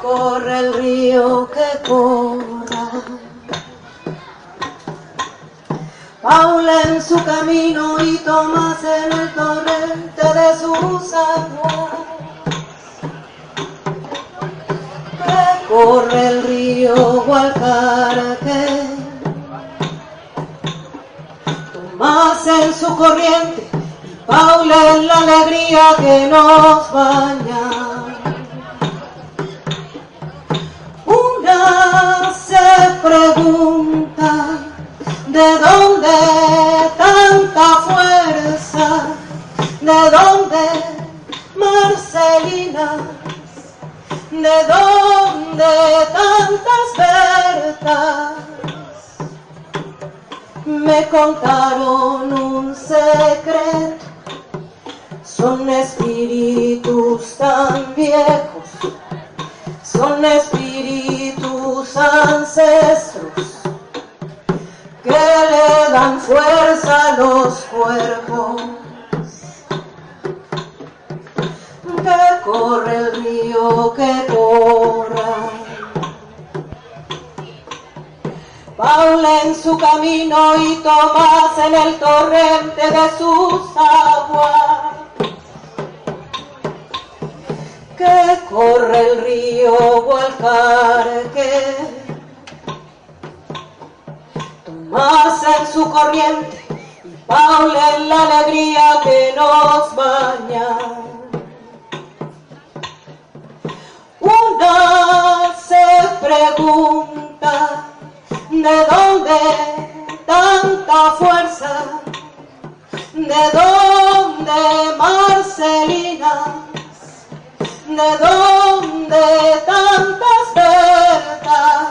corre el río, que corra. Paula en su camino y Tomás en el torrente de sus aguas. Que corre el río Gualcarque. Tomás en su corriente y Paula en la alegría que nos baña. Una se pregunta, ¿de dónde tanta fuerza? ¿De dónde, Marcelina? ¿De dónde tantas Bertas? Me contaron un secreto, son espíritus tan viejos, son espíritus ancestros que le dan fuerza a los cuerpos. Que corre el río, que corra. Paula en su camino y Tomás en el torrente de sus aguas. Que corre el río Gualcarque. Tomás en su corriente y Paula en la alegría que nos baña. Una se pregunta, ¿de dónde tanta fuerza? ¿De dónde, Marcelina? ¿De dónde tantas Bertas?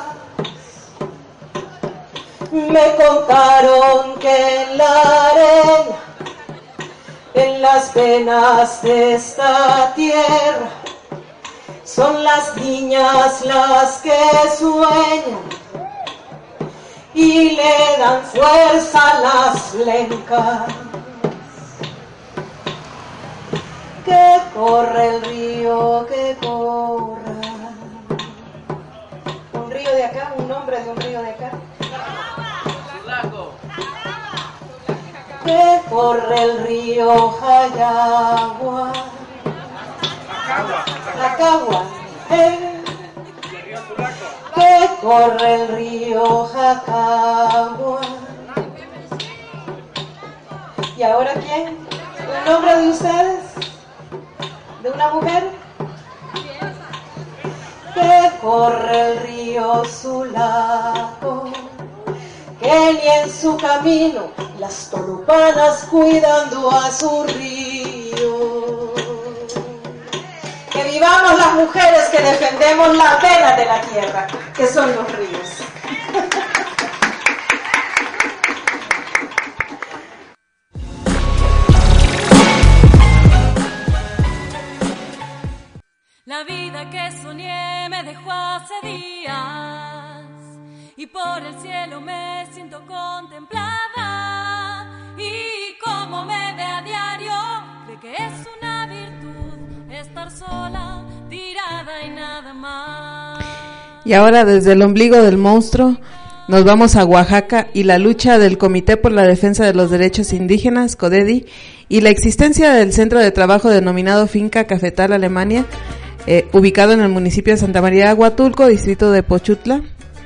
Me contaron que en la arena, en las venas de esta tierra, son las niñas las que sueñan y le dan fuerza a las lencas. Que corre el río, que corra. Un río de acá, un nombre de un río de acá. Que corre el río Jayagua. Jacagua, eh. Que corre el río Jacagua. ¿Y ahora quién? ¿El nombre de ustedes? ¿De una mujer? Que corre el río Sulaco, que ni en su camino las tolupanas cuidando a su río. Que vivamos las mujeres que defendemos las venas de la tierra, que son los ríos. La vida que soñé me dejó hace días y por el cielo me siento contemplada y como me ve a diario de que es una virtud estar sola, tirada y nada más. Y ahora desde el ombligo del monstruo nos vamos a Oaxaca y la lucha del Comité por la Defensa de los Derechos Indígenas, CODEDI, y la existencia del centro de trabajo denominado Finca Cafetal Alemania, Eh, ubicado en el municipio de Santa María de Huatulco, distrito de Pochutla,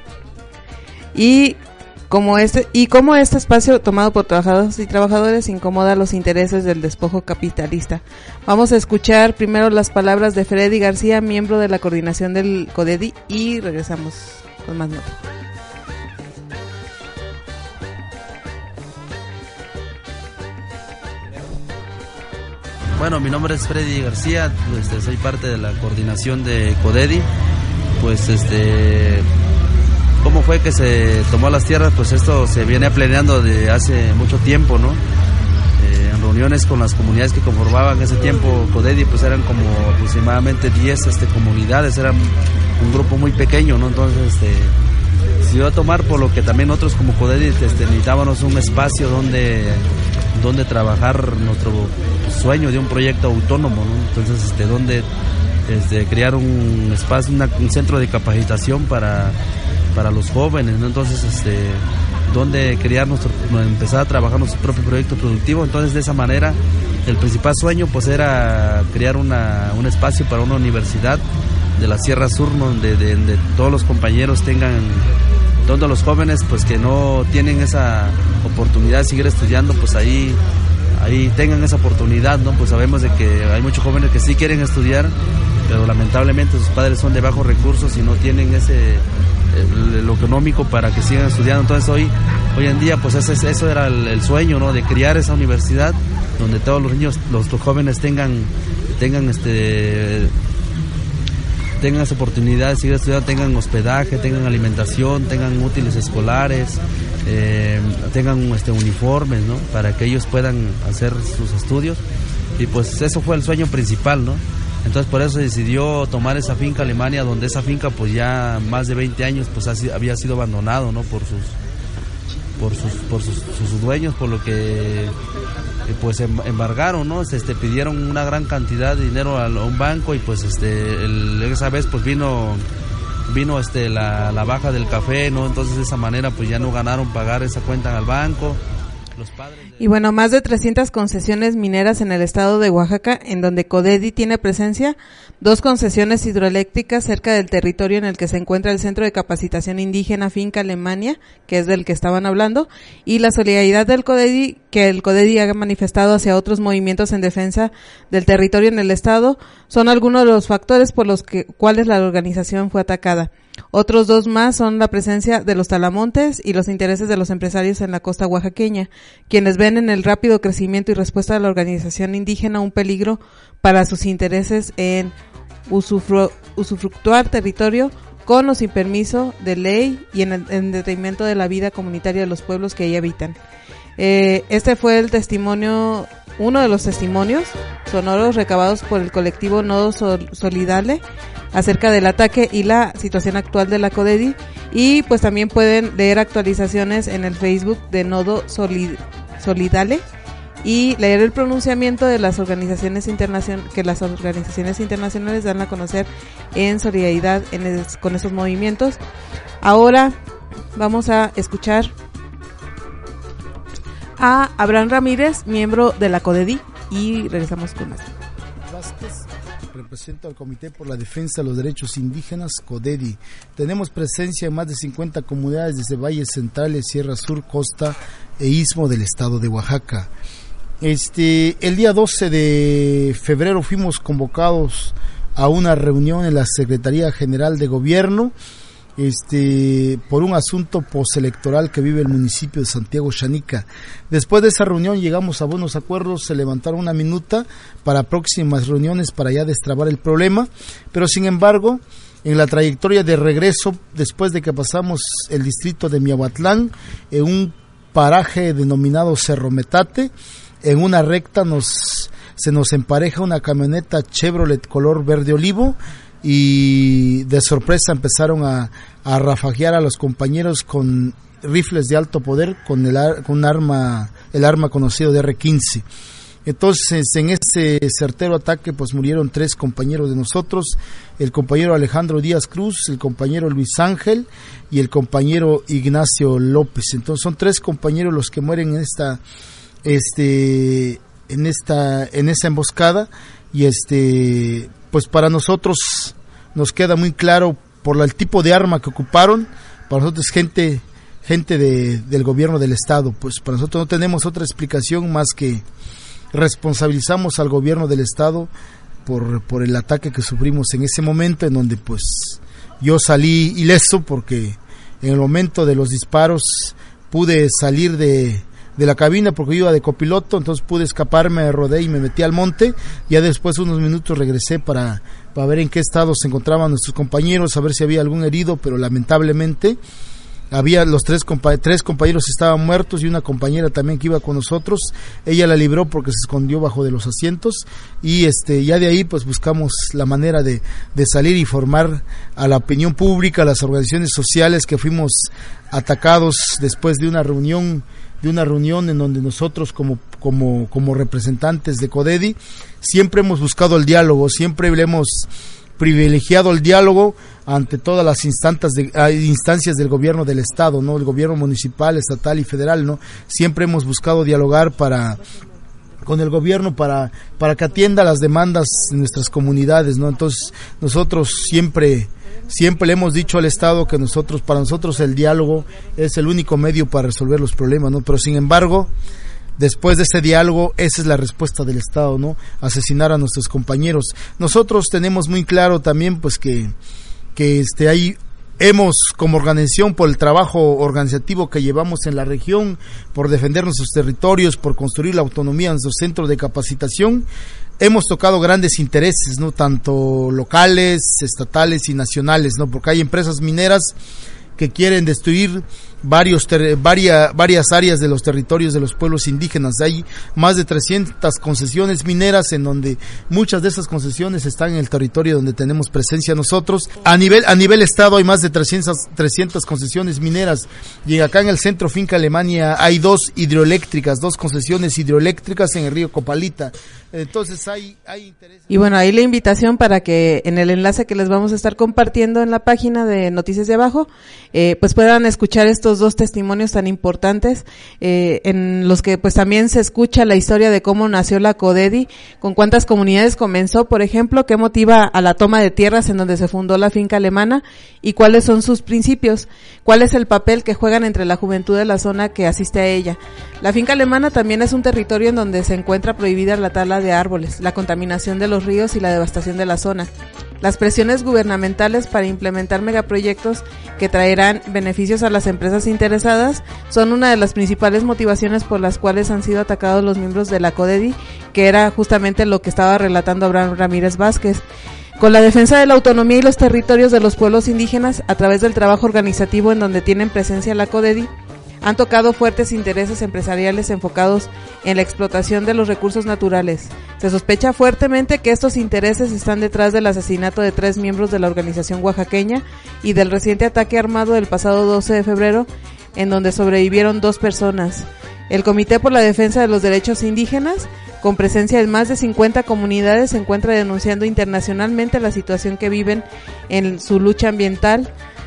y como este y como este espacio tomado por trabajadores y trabajadores incomoda los intereses del despojo capitalista. Vamos a escuchar primero las palabras de Freddy García, miembro de la coordinación del CODEDI, y regresamos con más notas. Bueno, mi nombre es Freddy García, pues, soy parte de la coordinación de CODEDI. Pues este, ¿cómo fue que se tomó las tierras? Pues esto se viene planeando de hace mucho tiempo, ¿no? Eh, en reuniones con las comunidades que conformaban ese tiempo CODEDI, pues eran como aproximadamente diez este, comunidades, era un grupo muy pequeño, ¿no? Entonces este, se iba a tomar, por lo que también nosotros como CODEDI este, necesitábamos un espacio donde, donde trabajar nuestro sueño de un proyecto autónomo, ¿no? Entonces este, donde este, crear un espacio, una, un centro de capacitación para, para los jóvenes, ¿no? Entonces, este, donde crear nuestro, empezar a trabajar nuestro propio proyecto productivo. Entonces, de esa manera, el principal sueño pues era crear una, un espacio para una universidad de la Sierra Sur, donde de, de todos los compañeros tengan, todos los jóvenes pues que no tienen esa oportunidad de seguir estudiando, pues ahí ahí tengan esa oportunidad, ¿no? Pues sabemos de que hay muchos jóvenes que sí quieren estudiar, pero lamentablemente sus padres son de bajos recursos y no tienen ese el, lo económico para que sigan estudiando. Entonces hoy hoy en día pues ese, eso era el, el sueño, ¿no? De crear esa universidad donde todos los niños, los, los jóvenes tengan tengan este tengan esa oportunidad de seguir estudiando, tengan hospedaje, tengan alimentación, tengan útiles escolares, eh, tengan este uniformes, ¿no? Para que ellos puedan hacer sus estudios. Y pues eso fue el sueño principal, ¿no? Entonces por eso se decidió tomar esa finca Alemania, donde esa finca pues ya más de veinte años pues había sido abandonado, ¿no? Por sus por sus por sus, sus dueños, por lo que pues embargaron, ¿no? Este, pidieron una gran cantidad de dinero a un banco y pues este el, esa vez pues vino vino este la, la baja del café, ¿no? Entonces de esa manera pues ya no ganaron pagar esa cuenta al banco. Los padres de... Y bueno, más de trescientas concesiones mineras en el estado de Oaxaca, en donde CODEDI tiene presencia, dos concesiones hidroeléctricas cerca del territorio en el que se encuentra el Centro de Capacitación Indígena Finca Alemania, que es del que estaban hablando, y la solidaridad del CODEDI, que el CODEDI ha manifestado hacia otros movimientos en defensa del territorio en el estado, son algunos de los factores por los que, cuales la organización fue atacada. Otros dos más son la presencia de los talamontes y los intereses de los empresarios en la costa oaxaqueña, quienes ven en el rápido crecimiento y respuesta de la organización indígena un peligro para sus intereses en usufru- usufructuar territorio con o sin permiso de ley y en, el, en detrimento de la vida comunitaria de los pueblos que ahí habitan. Eh, este fue el testimonio, uno de los testimonios sonoros recabados por el colectivo Nodo Sol- Solidale acerca del ataque y la situación actual de la CODEDI, y pues también pueden leer actualizaciones en el Facebook de Nodo Solid- Solidale y leer el pronunciamiento de las organizaciones internacionales que las organizaciones internacionales dan a conocer en solidaridad en el, con esos movimientos. Ahora vamos a escuchar a Abraham Ramírez, miembro de la CODEDI, y regresamos con esto. Vázquez, represento al Comité por la Defensa de los Derechos Indígenas, CODEDI. Tenemos presencia en más de cincuenta comunidades desde valles centrales, Sierra Sur, costa e istmo del estado de Oaxaca. Este, el día doce de febrero fuimos convocados a una reunión en la Secretaría General de Gobierno, este, por un asunto postelectoral que vive el municipio de Santiago Xanica. Después de esa reunión llegamos a buenos acuerdos, se levantaron una minuta para próximas reuniones para ya destrabar el problema, pero sin embargo, en la trayectoria de regreso, después de que pasamos el distrito de Miahuatlán, en un paraje denominado Cerro Metate, en una recta nos se nos empareja una camioneta Chevrolet color verde olivo, y de sorpresa empezaron a, a rafaguear a los compañeros con rifles de alto poder, con el con un arma el arma conocido de erre quince. Entonces, en este certero ataque pues murieron tres compañeros de nosotros, el compañero Alejandro Díaz Cruz, el compañero Luis Ángel y el compañero Ignacio López. Entonces son tres compañeros los que mueren en esta este en esta en esa emboscada, y este pues para nosotros nos queda muy claro por el tipo de arma que ocuparon. Para nosotros gente gente de, del gobierno del estado, pues para nosotros no tenemos otra explicación más que responsabilizamos al gobierno del estado por por el ataque que sufrimos en ese momento, en donde pues yo salí ileso porque en el momento de los disparos pude salir de de la cabina porque yo iba de copiloto, entonces pude escaparme, rodé y me metí al monte. Ya después unos minutos regresé para, para ver en qué estado se encontraban nuestros compañeros, a ver si había algún herido, pero lamentablemente había los tres, compa- tres compañeros estaban muertos y una compañera también que iba con nosotros. Ella la libró porque se escondió bajo de los asientos, y este ya de ahí pues buscamos la manera de, de salir y formar a la opinión pública, a las organizaciones sociales, que fuimos atacados después de una reunión de una reunión en donde nosotros como como, como representantes de CODEDI, siempre hemos buscado el diálogo, siempre le hemos privilegiado el diálogo ante todas las instancias, de, instancias del gobierno del estado, ¿no? El gobierno municipal, estatal y federal, ¿no? Siempre hemos buscado dialogar para con el gobierno para para que atienda las demandas de nuestras comunidades, ¿no? Entonces, nosotros siempre siempre le hemos dicho al estado que nosotros para nosotros el diálogo es el único medio para resolver los problemas, ¿no? Pero sin embargo, después de ese diálogo, esa es la respuesta del Estado, ¿no? Asesinar a nuestros compañeros. Nosotros tenemos muy claro también, pues, que, que este, ahí hemos, como organización, por el trabajo organizativo que llevamos en la región, por defender nuestros territorios, por construir la autonomía en nuestros centros de capacitación, hemos tocado grandes intereses, ¿no? Tanto locales, estatales y nacionales, ¿no? Porque hay empresas mineras que quieren destruir varios ter- varias, varias áreas de los territorios de los pueblos indígenas. Hay más de trescientas concesiones mineras en donde muchas de esas concesiones están en el territorio donde tenemos presencia nosotros. A nivel a nivel estado hay más de trescientas, trescientas concesiones mineras y acá en el centro Finca Alemania hay dos hidroeléctricas, dos concesiones hidroeléctricas en el río Copalita. Entonces hay, hay interés. Y bueno, ahí la invitación para que en el enlace que les vamos a estar compartiendo en la página de Noticias de Abajo, eh, pues puedan escuchar estos dos testimonios tan importantes, eh, en los que pues también se escucha la historia de cómo nació la CODEDI, con cuántas comunidades comenzó, por ejemplo, qué motiva a la toma de tierras en donde se fundó la finca alemana y cuáles son sus principios, cuál es el papel que juegan entre la juventud de la zona que asiste a ella. La finca alemana también es un territorio en donde se encuentra prohibida la tala de árboles, la contaminación de los ríos y la devastación de la zona. Las presiones gubernamentales para implementar megaproyectos que traerán beneficios a las empresas interesadas son una de las principales motivaciones por las cuales han sido atacados los miembros de la CODEDI, que era justamente lo que estaba relatando Abraham Ramírez Vázquez. Con la defensa de la autonomía y los territorios de los pueblos indígenas, a través del trabajo organizativo en donde tienen presencia la CODEDI, han tocado fuertes intereses empresariales enfocados en la explotación de los recursos naturales. Se sospecha fuertemente que estos intereses están detrás del asesinato de tres miembros de la organización oaxaqueña y del reciente ataque armado del pasado doce de febrero, en donde sobrevivieron dos personas. El Comité por la Defensa de los Derechos Indígenas, con presencia en más de cincuenta comunidades, se encuentra denunciando internacionalmente la situación que viven en su lucha ambiental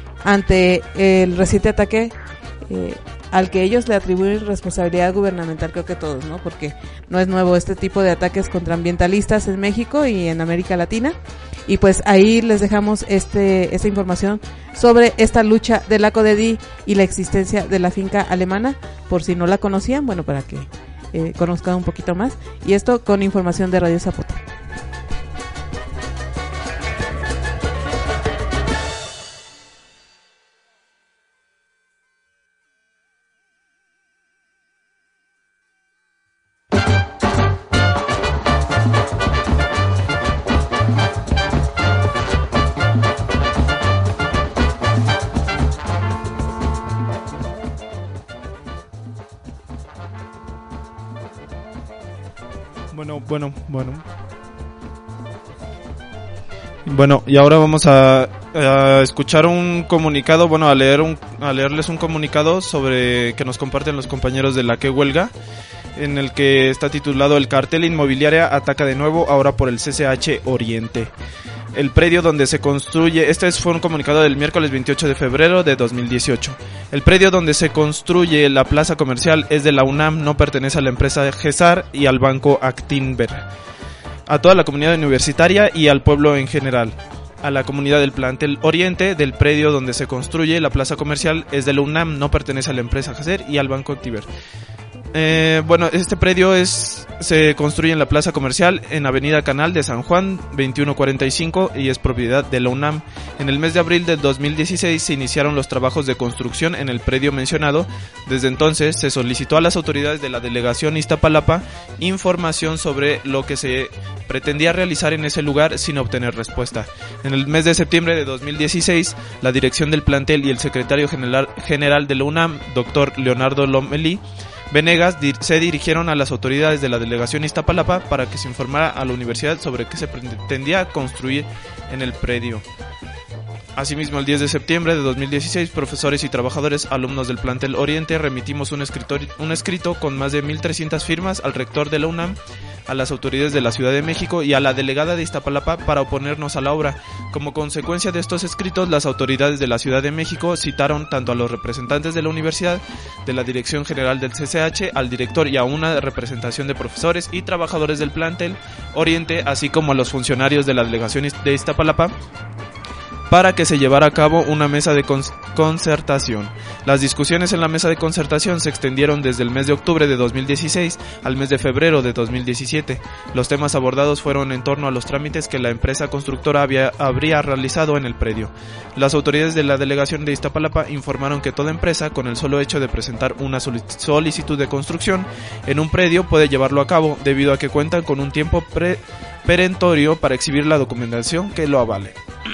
ante el reciente ataque eh, al que ellos le atribuyen responsabilidad gubernamental, creo que todos, ¿no? Porque no es nuevo este tipo de ataques contra ambientalistas en México y en América Latina. Y pues ahí les dejamos este esta información sobre esta lucha de la CODEDI y la existencia de la finca alemana, por si no la conocían, bueno, para que eh, conozcan un poquito más. Y esto con información de Radio Zapota. Bueno, bueno, bueno. Bueno, y ahora vamos a, a escuchar un comunicado, bueno, a leer un, a leerles un comunicado sobre que nos comparten los compañeros de la Que Huelga, en el que está titulado El cartel inmobiliaria ataca de nuevo, ahora por el C C H Oriente. El predio donde se construye, este fue un comunicado del miércoles veintiocho de febrero de dos mil dieciocho. El predio donde se construye la plaza comercial es de la UNAM, no pertenece a la empresa GESAR y al banco Actinver. A toda la comunidad universitaria y al pueblo en general. A la comunidad del plantel Oriente del predio donde se construye la plaza comercial es de la UNAM, no pertenece a la empresa GESAR y al banco Actinver. Eh, bueno, este predio es se construye en la plaza comercial en Avenida Canal de San Juan veintiuno cuarenta y cinco y es propiedad de la UNAM. En el mes de abril del dos mil dieciséis se iniciaron los trabajos de construcción en el predio mencionado. Desde entonces se solicitó a las autoridades de la delegación Iztapalapa información sobre lo que se pretendía realizar en ese lugar sin obtener respuesta. En el mes de septiembre de dos mil dieciséis, la dirección del plantel y el secretario general, general de la UNAM, doctor Leonardo Lomelí Venegas, se dirigieron a las autoridades de la delegación Iztapalapa para que se informara a la universidad sobre qué se pretendía construir en el predio. Asimismo, el diez de septiembre de dos mil dieciséis, profesores y trabajadores alumnos del plantel Oriente remitimos un escrito, un escrito con más de mil trescientas firmas al rector de la UNAM, a las autoridades de la Ciudad de México y a la delegada de Iztapalapa para oponernos a la obra. Como consecuencia de estos escritos, las autoridades de la Ciudad de México citaron tanto a los representantes de la universidad, de la Dirección General del C C H, al director y a una representación de profesores y trabajadores del plantel Oriente, así como a los funcionarios de la delegación de Iztapalapa, para que se llevara a cabo una mesa de con- concertación. Las discusiones en la mesa de concertación se extendieron desde el mes de octubre de dos mil dieciséis al mes de febrero de dos mil diecisiete. Los temas abordados fueron en torno a los trámites que la empresa constructora había, habría realizado en el predio. Las autoridades de la delegación de Iztapalapa informaron que toda empresa, con el solo hecho de presentar una solicitud de construcción en un predio, puede llevarlo a cabo, debido a que cuentan con un tiempo pre- perentorio para exhibir la documentación que lo avale.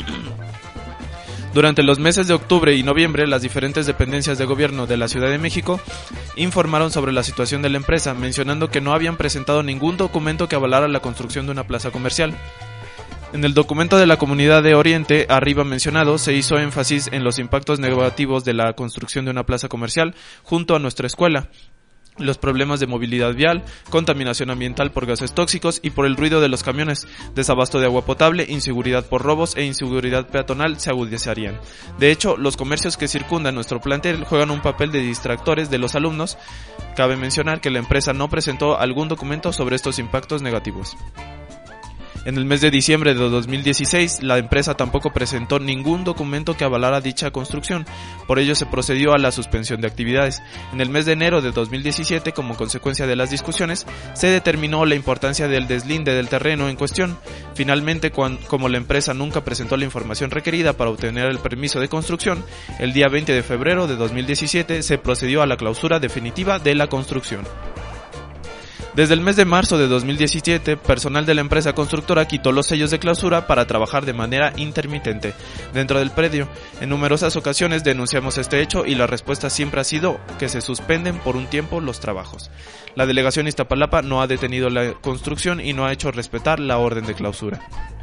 Durante los meses de octubre y noviembre, las diferentes dependencias de gobierno de la Ciudad de México informaron sobre la situación de la empresa, mencionando que no habían presentado ningún documento que avalara la construcción de una plaza comercial. En el documento de la Comunidad de Oriente, arriba mencionado, se hizo énfasis en los impactos negativos de la construcción de una plaza comercial junto a nuestra escuela, los problemas de movilidad vial, contaminación ambiental por gases tóxicos y por el ruido de los camiones, desabasto de agua potable, inseguridad por robos e inseguridad peatonal se agudizarían. De hecho, los comercios que circundan nuestro plantel juegan un papel de distractores de los alumnos. Cabe mencionar que la empresa no presentó algún documento sobre estos impactos negativos. En el mes de diciembre de dos mil dieciséis, la empresa tampoco presentó ningún documento que avalara dicha construcción, por ello se procedió a la suspensión de actividades. En el mes de enero de dos mil diecisiete, como consecuencia de las discusiones, se determinó la importancia del deslinde del terreno en cuestión. Finalmente, cuando, como la empresa nunca presentó la información requerida para obtener el permiso de construcción, el día veinte de febrero de dos mil diecisiete se procedió a la clausura definitiva de la construcción. Desde el mes de marzo de dos mil diecisiete, personal de la empresa constructora quitó los sellos de clausura para trabajar de manera intermitente dentro del predio. En numerosas ocasiones denunciamos este hecho y la respuesta siempre ha sido que se suspenden por un tiempo los trabajos. La delegación Iztapalapa no ha detenido la construcción y no ha hecho respetar la orden de clausura.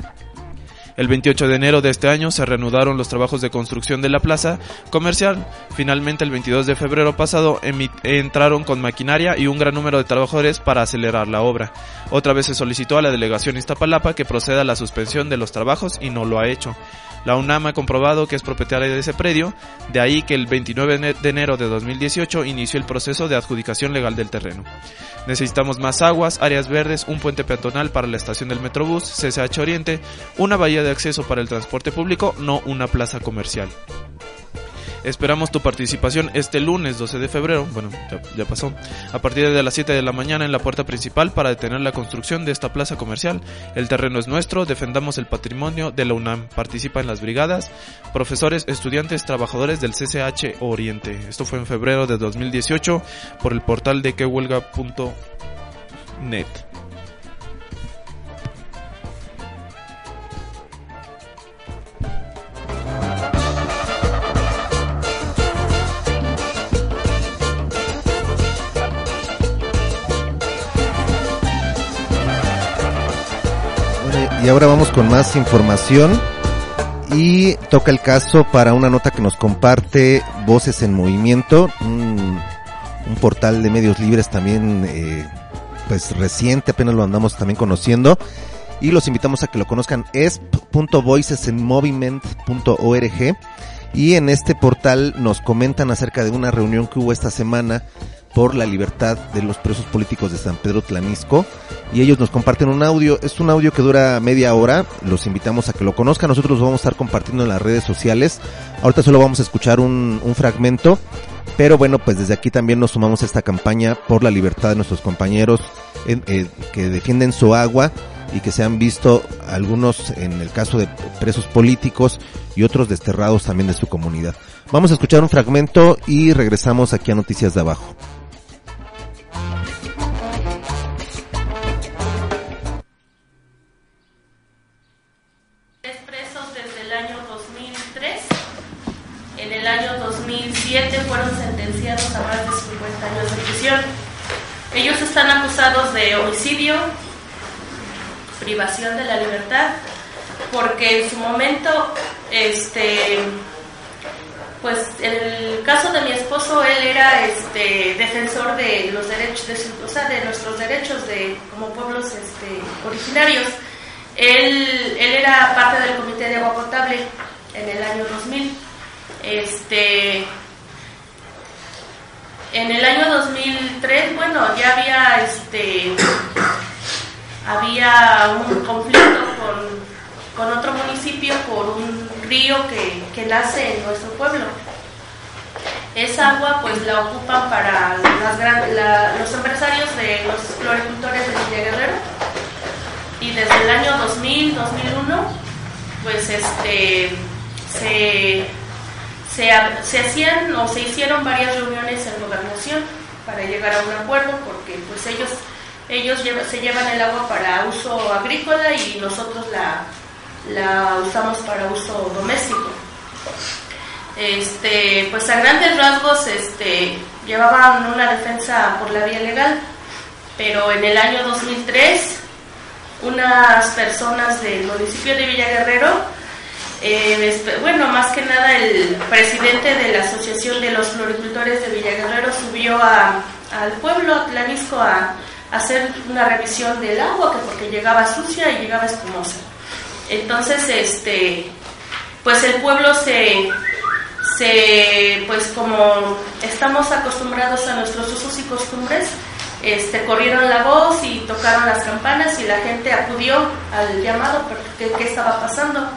El veintiocho de enero de este año se reanudaron los trabajos de construcción de la plaza comercial. Finalmente, el veintidós de febrero pasado, emit- entraron con maquinaria y un gran número de trabajadores para acelerar la obra. Otra vez se solicitó a la delegación Iztapalapa que proceda a la suspensión de los trabajos y no lo ha hecho. La UNAM ha comprobado que es propietaria de ese predio, de ahí que el veintinueve de enero de dos mil dieciocho inició el proceso de adjudicación legal del terreno. Necesitamos más aguas, áreas verdes, un puente peatonal para la estación del Metrobús, C C H Oriente, una bahía de acceso para el transporte público, no una plaza comercial. Esperamos tu participación este lunes doce de febrero, bueno, ya, ya pasó, a partir de las siete de la mañana en la puerta principal para detener la construcción de esta plaza comercial. El terreno es nuestro, defendamos el patrimonio de la UNAM. Participa en las brigadas, profesores, estudiantes, trabajadores del C C H Oriente. Esto fue en febrero de dos mil dieciocho por el portal de quehuelga punto net. Y ahora vamos con más información y toca el caso para una nota que nos comparte Voces en Movimiento, un, un portal de medios libres también eh, pues reciente, apenas lo andamos también conociendo y los invitamos a que lo conozcan, es punto voices en moviment punto org, y en este portal nos comentan acerca de una reunión que hubo esta semana por la libertad de los presos políticos de San Pedro Tlanisco, y ellos nos comparten un audio. Es un audio que dura media hora, los invitamos a que lo conozcan, nosotros lo vamos a estar compartiendo en las redes sociales. Ahorita solo vamos a escuchar un, un fragmento, pero bueno, pues desde aquí también nos sumamos a esta campaña por la libertad de nuestros compañeros eh, eh, que defienden su agua y que se han visto algunos en el caso de presos políticos y otros desterrados también de su comunidad. Vamos a escuchar un fragmento y regresamos aquí a Noticias de Abajo. Presos desde el año dos mil tres, en el año dos mil siete fueron sentenciados a más de cincuenta años de prisión. Ellos están acusados de homicidio, privación de la libertad, porque en su momento este, pues en el caso de mi esposo, él era este defensor de los derechos, de, o sea, de nuestros derechos de como pueblos este, originarios. Él, él era parte del Comité de Agua Potable en el año dos mil. Este, en el año dos mil tres, bueno, ya había este había un conflicto con, con otro municipio por un río que, que nace en nuestro pueblo. Esa agua pues la ocupan para las gran, la, los empresarios de los floricultores de Villa Guerrero, y desde el año dos mil, dos mil uno pues este se, se, se hacían o se hicieron varias reuniones en gobernación para llegar a un acuerdo, porque pues ellos ellos lleva, se llevan el agua para uso agrícola y nosotros la, la usamos para uso doméstico. Este, pues a grandes rasgos este, llevaban una defensa por la vía legal, pero en el año dos mil tres unas personas del municipio de Villa Guerrero, eh, bueno, más que nada el presidente de la Asociación de los Floricultores de Villa Guerrero subió a, al pueblo, a Tlanisco, a, a hacer una revisión del agua, que porque llegaba sucia y llegaba espumosa. Entonces, este, pues el pueblo se... Se, pues como estamos acostumbrados a nuestros usos y costumbres, este, corrieron la voz y tocaron las campanas y la gente acudió al llamado porque qué estaba pasando.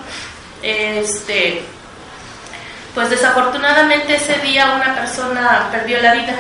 Este, pues desafortunadamente ese día una persona perdió la vida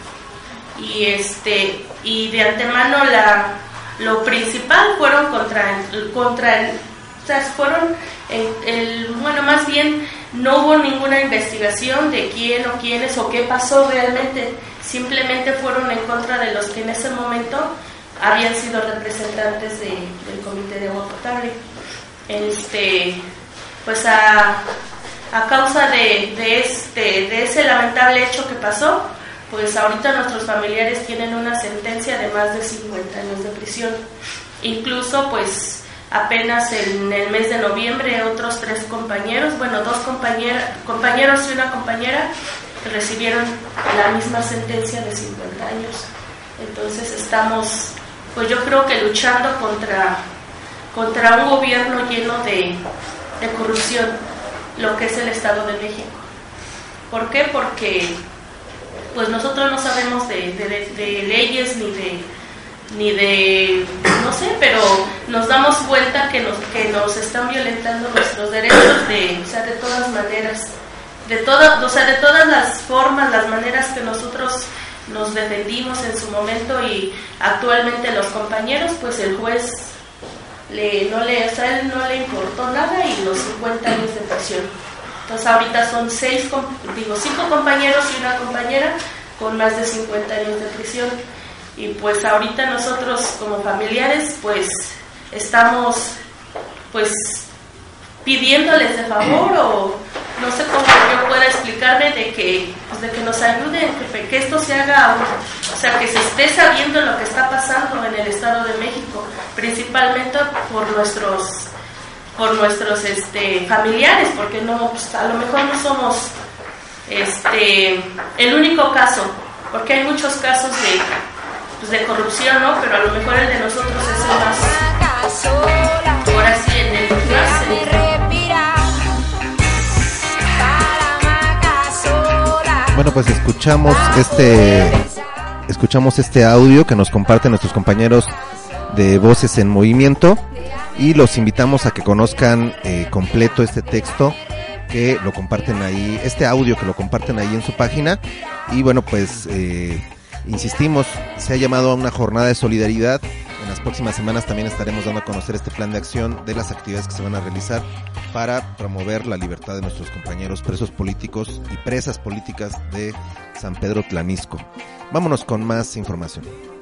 y este y de antemano la lo principal fueron contra el, contra el, o sea, fueron el, el bueno más bien no hubo ninguna investigación de quién o quiénes o qué pasó realmente, simplemente fueron en contra de los que en ese momento habían sido representantes de, del Comité de Agua Potable. Este, pues a, a causa de, de, este, de ese lamentable hecho que pasó, pues ahorita nuestros familiares tienen una sentencia de más de cincuenta años de prisión. Incluso pues apenas en el mes de noviembre otros tres compañeros, bueno, dos compañeros, compañeros y una compañera recibieron la misma sentencia de cincuenta años. Entonces estamos, pues yo creo que luchando contra, contra un gobierno lleno de, de corrupción, lo que es el Estado de México. ¿Por qué? Porque pues nosotros no sabemos de, de, de, de leyes ni de ni de, no sé, pero nos damos cuenta que nos que nos están violentando nuestros derechos de, o sea, de todas maneras, de todas, o sea, de todas las formas, las maneras que nosotros nos defendimos en su momento, y actualmente los compañeros, pues el juez le no le, o sea, él no le importó nada y los cincuenta años de prisión. Entonces ahorita son seis, digo, cinco compañeros y una compañera con más de cincuenta años de prisión. Y pues ahorita nosotros como familiares pues estamos pues pidiéndoles de favor, o no sé cómo yo pueda explicarme, de que pues de que nos ayuden, que, que esto se haga, o sea, que se esté sabiendo lo que está pasando en el Estado de México, principalmente por nuestros por nuestros este familiares, porque no, pues, a lo mejor no somos este el único caso, porque hay muchos casos de pues de corrupción, ¿no? Pero a lo mejor el de nosotros es el más, ahora sí, en el más, en... Bueno, pues escuchamos este escuchamos este audio que nos comparten nuestros compañeros de Voces en Movimiento, y los invitamos a que conozcan eh, completo este texto, que lo comparten ahí, este audio que lo comparten ahí en su página. Y bueno, pues eh, insistimos, se ha llamado a una jornada de solidaridad. En las próximas semanas también estaremos dando a conocer este plan de acción de las actividades que se van a realizar para promover la libertad de nuestros compañeros presos políticos y presas políticas de San Pedro Tlanisco. Vámonos con más información.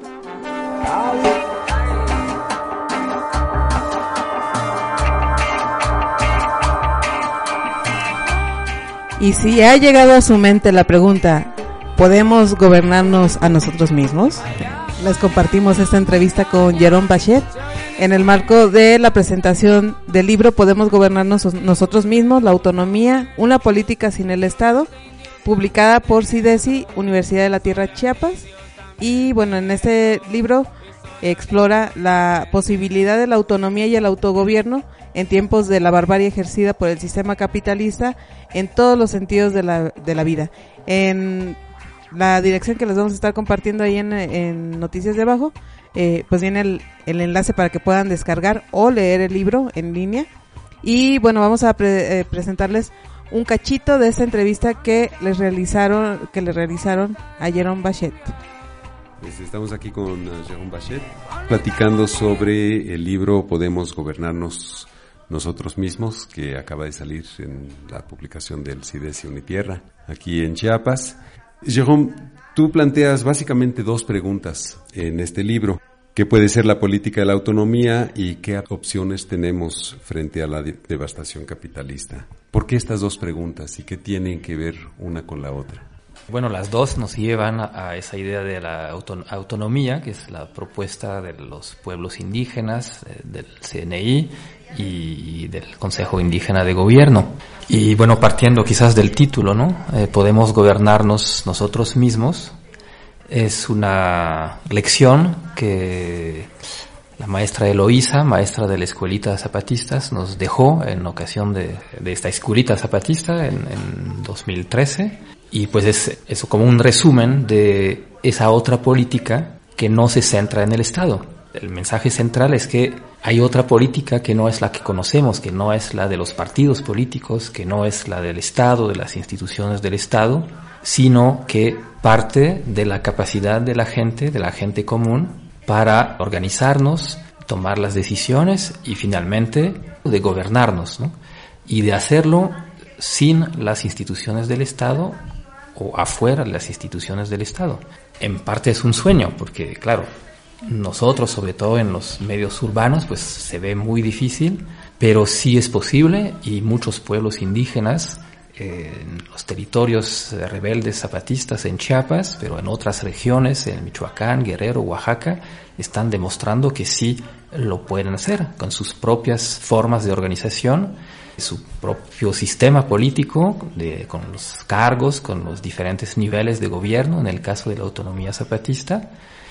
Y si ha llegado a su mente la pregunta, ¿podemos gobernarnos a nosotros mismos? Les compartimos esta entrevista con Jerome Bachet, en el marco de la presentación del libro Podemos gobernarnos nosotros mismos, la autonomía, una política sin el Estado, publicada por CIDESI, Universidad de la Tierra Chiapas. Y bueno, en este libro explora la posibilidad de la autonomía y el autogobierno en tiempos de la barbarie ejercida por el sistema capitalista en todos los sentidos de la, de la vida. En la dirección que les vamos a estar compartiendo ahí en, en Noticias de Abajo, eh, pues viene el, el enlace para que puedan descargar o leer el libro en línea. Y bueno, vamos a pre, eh, presentarles un cachito de esta entrevista que les realizaron, que le realizaron a Jérôme Bachet. Pues estamos aquí con Jérôme Bachet platicando sobre el libro Podemos gobernarnos nosotros mismos, que acaba de salir en la publicación del CIDESI Unitierra aquí en Chiapas. Jérôme, tú planteas básicamente dos preguntas en este libro. ¿Qué puede ser la política de la autonomía y qué opciones tenemos frente a la de- devastación capitalista? ¿Por qué estas dos preguntas y qué tienen que ver una con la otra? Bueno, las dos nos llevan a, a esa idea de la auton- autonomía, que es la propuesta de los pueblos indígenas, eh, del C N I y del Consejo Indígena de Gobierno. Y bueno, partiendo quizás del título, ¿no? Eh, podemos gobernarnos nosotros mismos. Es una lección que la maestra Eloísa, maestra de la Escuelita Zapatistas, nos dejó en ocasión de, de esta Escuelita Zapatista en, en dos mil trece. Y pues es eso como un resumen de esa otra política que no se centra en el Estado. El mensaje central es que hay otra política que no es la que conocemos, que no es la de los partidos políticos, que no es la del Estado, de las instituciones del Estado, sino que parte de la capacidad de la gente, de la gente común, para organizarnos, tomar las decisiones y finalmente de gobernarnos, ¿no? Y de hacerlo sin las instituciones del Estado o afuera de las instituciones del Estado. En parte es un sueño, porque claro, nosotros, sobre todo en los medios urbanos, pues se ve muy difícil, pero sí es posible y muchos pueblos indígenas eh, en los territorios rebeldes zapatistas en Chiapas, pero en otras regiones, en Michoacán, Guerrero, Oaxaca, están demostrando que sí lo pueden hacer con sus propias formas de organización, su propio sistema político, de, con los cargos, con los diferentes niveles de gobierno, en el caso de la autonomía zapatista.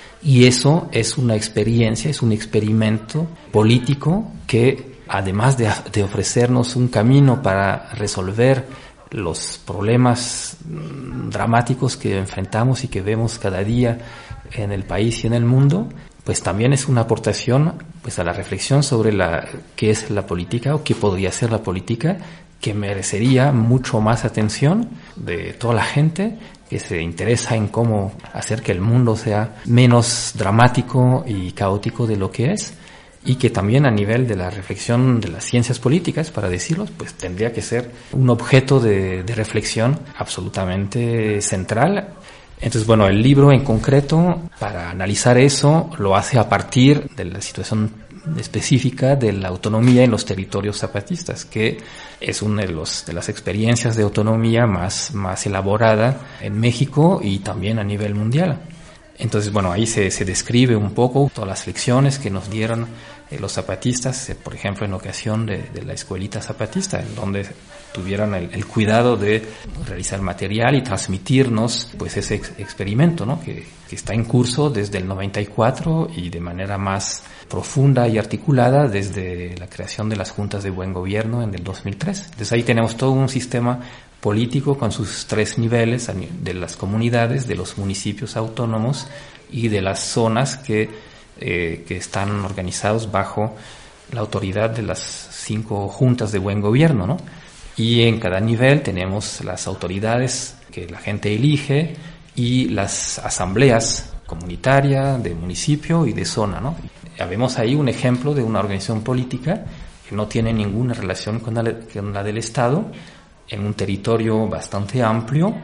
Y eso es una experiencia, es un experimento político que, además de, de ofrecernos un camino para resolver los problemas dramáticos que enfrentamos y que vemos cada día en el país y en el mundo, pues también es una aportación pues a la reflexión sobre la qué es la política o qué podría ser la política, que merecería mucho más atención de toda la gente que se interesa en cómo hacer que el mundo sea menos dramático y caótico de lo que es, y que también a nivel de la reflexión de las ciencias políticas, para decirlo, pues tendría que ser un objeto de, de reflexión absolutamente central. Entonces, bueno, el libro en concreto, para analizar eso, lo hace a partir de la situación específica de la autonomía en los territorios zapatistas, que es una de, los, de las experiencias de autonomía más, más elaborada en México y también a nivel mundial. Entonces, bueno, ahí se, se describe un poco todas las lecciones que nos dieron eh, los zapatistas, eh, por ejemplo, en ocasión de, de la Escuelita Zapatista, en donde tuvieron el, el cuidado de realizar material y transmitirnos pues ese ex- experimento, ¿no? que, que está en curso desde el noventa y cuatro y de manera más profunda y articulada desde la creación de las juntas de buen gobierno en el dos mil tres. Entonces ahí tenemos todo un sistema político con sus tres niveles de las comunidades, de los municipios autónomos y de las zonas que, eh, que están organizados bajo la autoridad de las cinco juntas de buen gobierno, ¿no? Y en cada nivel tenemos las autoridades que la gente elige y las asambleas comunitarias, de municipio y de zona, ¿no? Ya vemos ahí un ejemplo de una organización política que no tiene ninguna relación con la, con la del Estado, en un territorio bastante amplio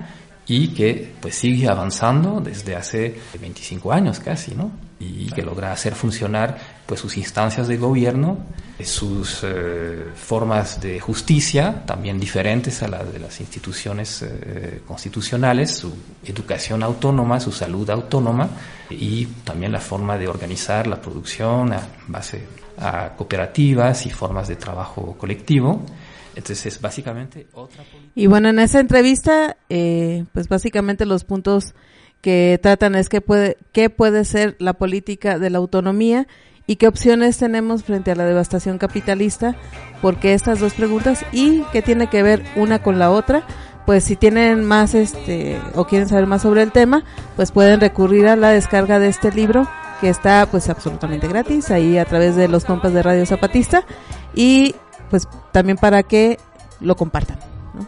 y que pues sigue avanzando desde hace veinticinco años casi, ¿no? Y que logra hacer funcionar pues sus instancias de gobierno, sus eh, formas de justicia también diferentes a las de las instituciones eh, constitucionales, su educación autónoma, su salud autónoma y también la forma de organizar la producción a base a cooperativas y formas de trabajo colectivo. Entonces es básicamente otra política. Y bueno, en esa entrevista, eh, pues básicamente los puntos que tratan es qué puede, qué puede ser la política de la autonomía y qué opciones tenemos frente a la devastación capitalista, porque estas dos preguntas y qué tiene que ver una con la otra. Pues si tienen más este o quieren saber más sobre el tema, pues pueden recurrir a la descarga de este libro que está pues absolutamente gratis ahí a través de los compas de Radio Zapatista y pues también para que lo compartan, ¿no?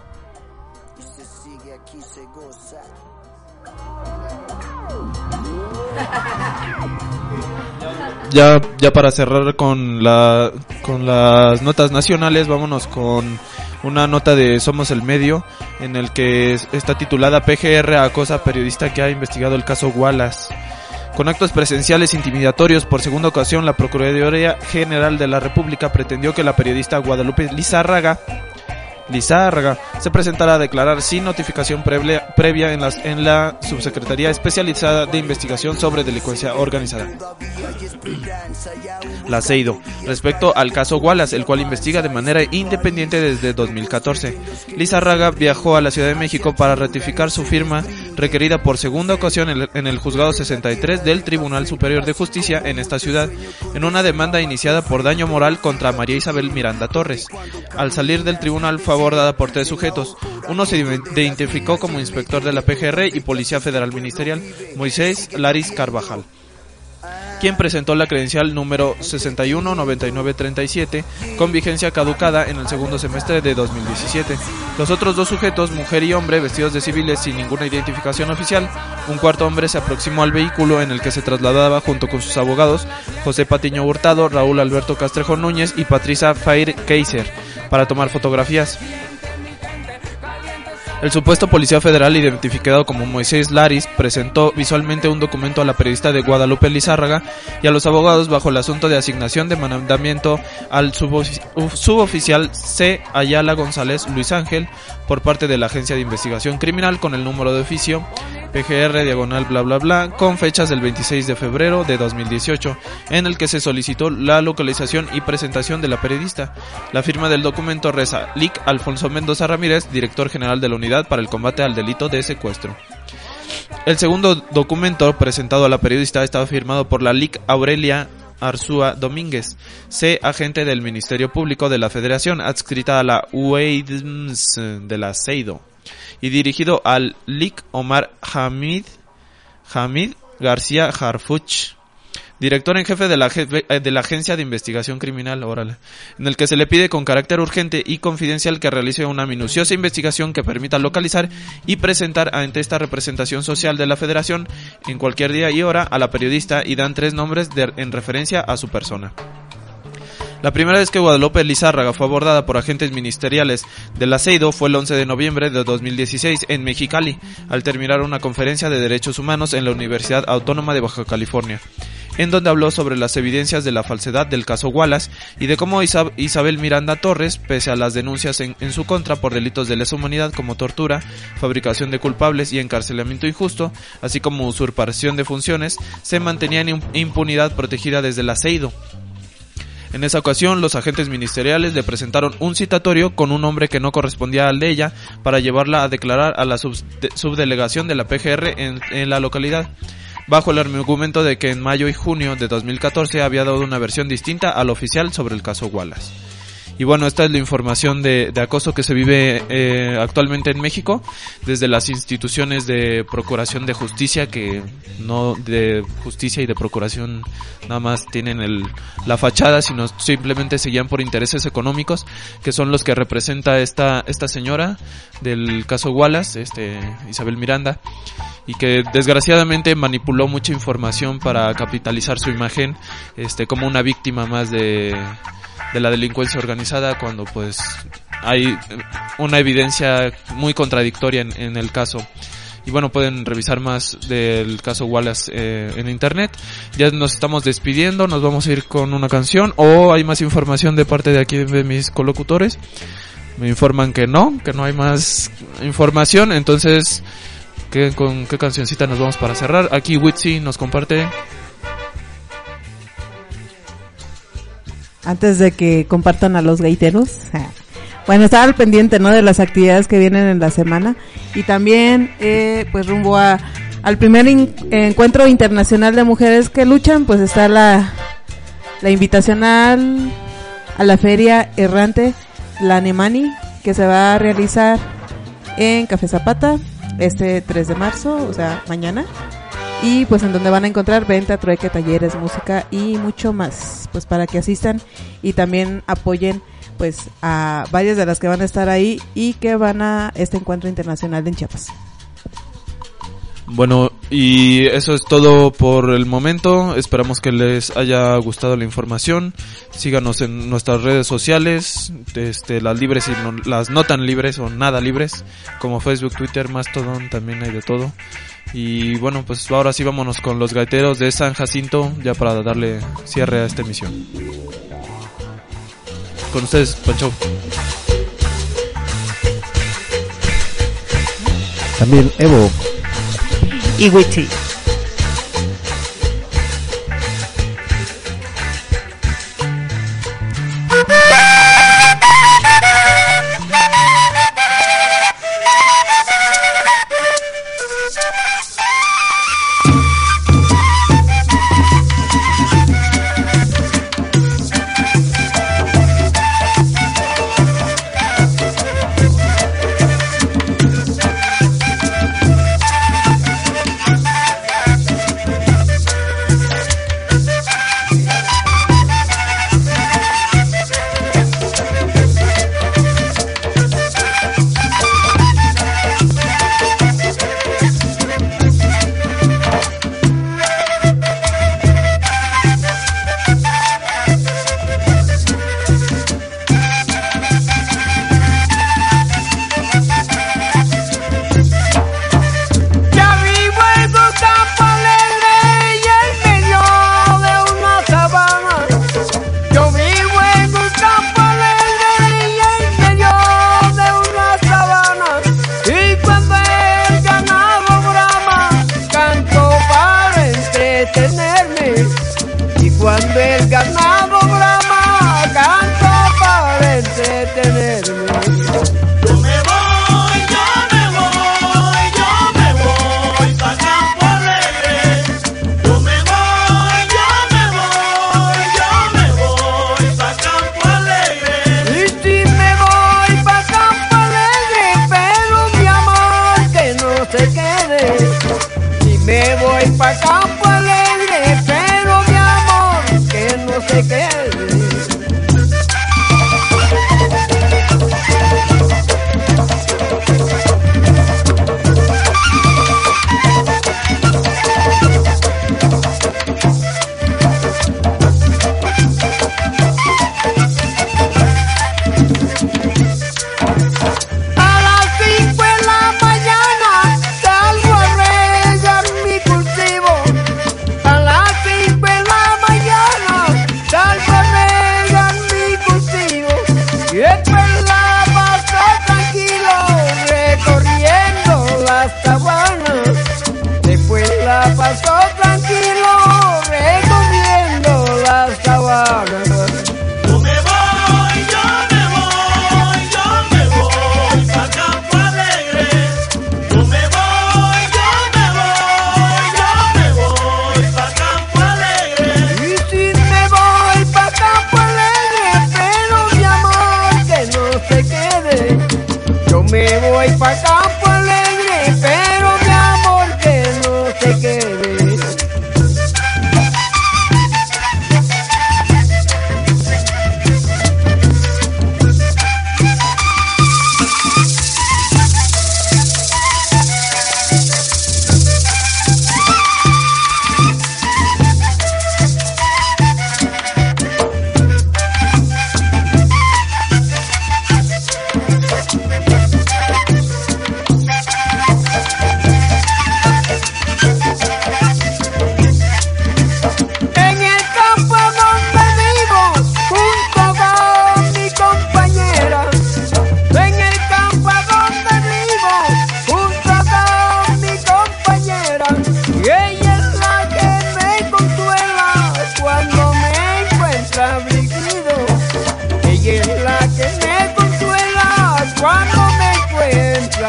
Ya, ya para cerrar con la con las notas nacionales, vámonos con una nota de Somos el Medio, en el que está titulada P G R acosa periodista que ha investigado el caso Wallace. Con actos presenciales intimidatorios por segunda ocasión, la Procuraduría General de la República pretendió que la periodista Guadalupe Lizárraga Lizárraga se presentara a declarar sin notificación previa, previa en, las, en la Subsecretaría Especializada de Investigación sobre Delincuencia Organizada, la SEIDO, respecto al caso Wallace, el cual investiga de manera independiente desde dos mil catorce. Lizárraga viajó a la Ciudad de México para ratificar su firma requerida por segunda ocasión en el, en el Juzgado sesenta y tres del Tribunal Superior de Justicia en esta ciudad, en una demanda iniciada por daño moral contra María Isabel Miranda Torres. Al salir del tribunal fue abordada por tres sujetos. Uno se identificó como inspector de la P G R y Policía Federal Ministerial, Moisés Laris Carvajal, quien presentó la credencial número sesenta y uno noventa y nueve treinta y siete con vigencia caducada en el segundo semestre de dos mil diecisiete. Los otros dos sujetos, mujer y hombre, vestidos de civiles sin ninguna identificación oficial. Un cuarto hombre se aproximó al vehículo en el que se trasladaba junto con sus abogados, José Patiño Hurtado, Raúl Alberto Castrejo Núñez y Patricia Fair Kaiser, para tomar fotografías. El supuesto policía federal, identificado como Moisés Laris, presentó visualmente un documento a la periodista de Guadalupe Lizárraga y a los abogados bajo el asunto de asignación de mandamiento al subofici- suboficial C. Ayala González Luis Ángel por parte de la Agencia de Investigación Criminal con el número de oficio P G R diagonal bla bla bla con fechas del veintiséis de febrero de dos mil dieciocho, en el que se solicitó la localización y presentación de la periodista. La firma del documento reza Lic Alfonso Mendoza Ramírez, director general de la Unidad para el Combate al Delito de Secuestro. El segundo documento presentado a la periodista estaba firmado por la Lic Aurelia Arzúa Domínguez, C, agente del Ministerio Público de la Federación, adscrita a la U E I D M S de la SEIDO, y dirigido al Lic Omar Hamid, Hamid García Harfuch, director en jefe de la, jefe de la Agencia de Investigación Criminal, órale, en el que se le pide con carácter urgente y confidencial que realice una minuciosa investigación que permita localizar y presentar ante esta representación social de la Federación en cualquier día y hora a la periodista, y dan tres nombres de, en referencia a su persona. La primera vez que Guadalupe Lizárraga fue abordada por agentes ministeriales de la SEIDO fue el once de noviembre de dos mil dieciséis en Mexicali, al terminar una conferencia de derechos humanos en la Universidad Autónoma de Baja California, en donde habló sobre las evidencias de la falsedad del caso Wallace y de cómo Isab- Isabel Miranda Torres, pese a las denuncias en, en su contra por delitos de lesa humanidad como tortura, fabricación de culpables y encarcelamiento injusto, así como usurpación de funciones, se mantenía en impunidad protegida desde la SEIDO. En esa ocasión, los agentes ministeriales le presentaron un citatorio con un nombre que no correspondía al de ella para llevarla a declarar a la subde- subdelegación de la P G R en, en la localidad, bajo el argumento de que en mayo y junio de dos mil catorce había dado una versión distinta al oficial sobre el caso Wallace. Y bueno, esta es la información de, de acoso que se vive eh, actualmente en México, desde las instituciones de procuración de justicia, que no de justicia y de procuración nada más tienen el, la fachada, sino simplemente se guían por intereses económicos, que son los que representa esta, esta señora del caso Wallace, este, Isabel Miranda, y que desgraciadamente manipuló mucha información para capitalizar su imagen, este, como una víctima más de... de la delincuencia organizada, cuando pues hay una evidencia muy contradictoria en, en el caso. Y bueno, pueden revisar más del caso Wallace eh, en internet. Ya nos estamos despidiendo, nos vamos a ir con una canción, o hay más información de parte de aquí de mis colocutores. Me informan que no, que no hay más información, entonces ¿qué, con qué cancioncita nos vamos para cerrar? Aquí Witsi nos comparte. Antes de que compartan a los gaiteros, bueno, estaba al pendiente, ¿no?, de las actividades que vienen en la semana, y también eh, pues rumbo a al primer in, encuentro internacional de mujeres que luchan, pues está la la invitación al, a la feria errante La Nemani, que se va a realizar en Café Zapata este tres de marzo, o sea, mañana. Y pues en donde van a encontrar venta, trueque, talleres, música y mucho más, pues para que asistan y también apoyen pues a varias de las que van a estar ahí y que van a este encuentro internacional en Chiapas. Bueno, y eso es todo por el momento. Esperamos que les haya gustado la información. Síganos en nuestras redes sociales, este, las libres y no, las no tan libres o nada libres, como Facebook, Twitter, Mastodon, también hay de todo. Y bueno, pues ahora sí vámonos con los gaiteros de San Jacinto, ya para darle cierre a esta emisión. Con ustedes, Pancho. También Evo. Y Witty.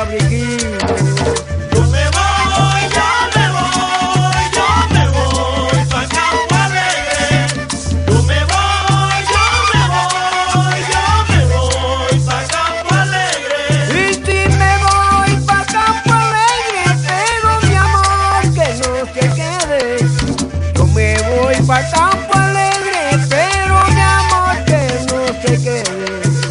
abriguito. Yo me voy, yo me voy, yo me voy pa' Campo Alegre. Yo me voy, yo me voy, yo me voy pa' Campo Alegre. Y si me voy pa' Campo Alegre, pero mi amor que no se quede. Yo me voy pa' Campo Alegre, pero mi amor que no se quede.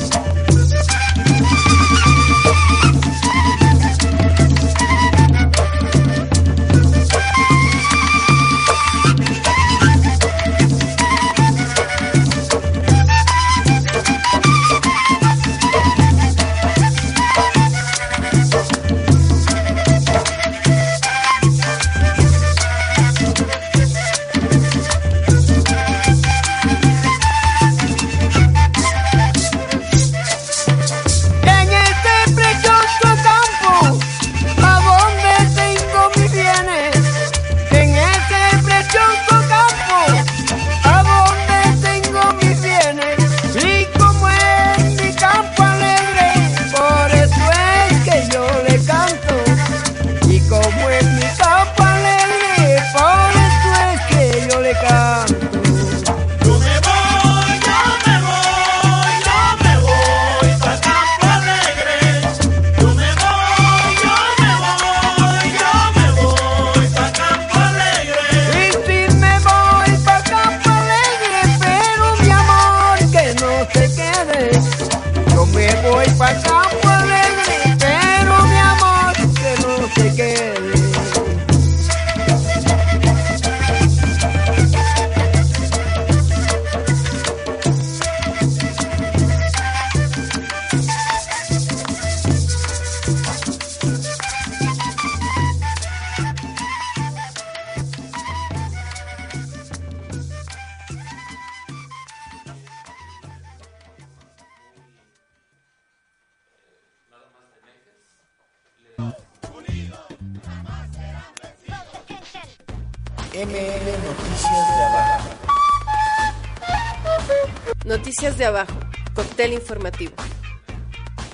M L Noticias de Abajo. Noticias de Abajo, cóctel informativo.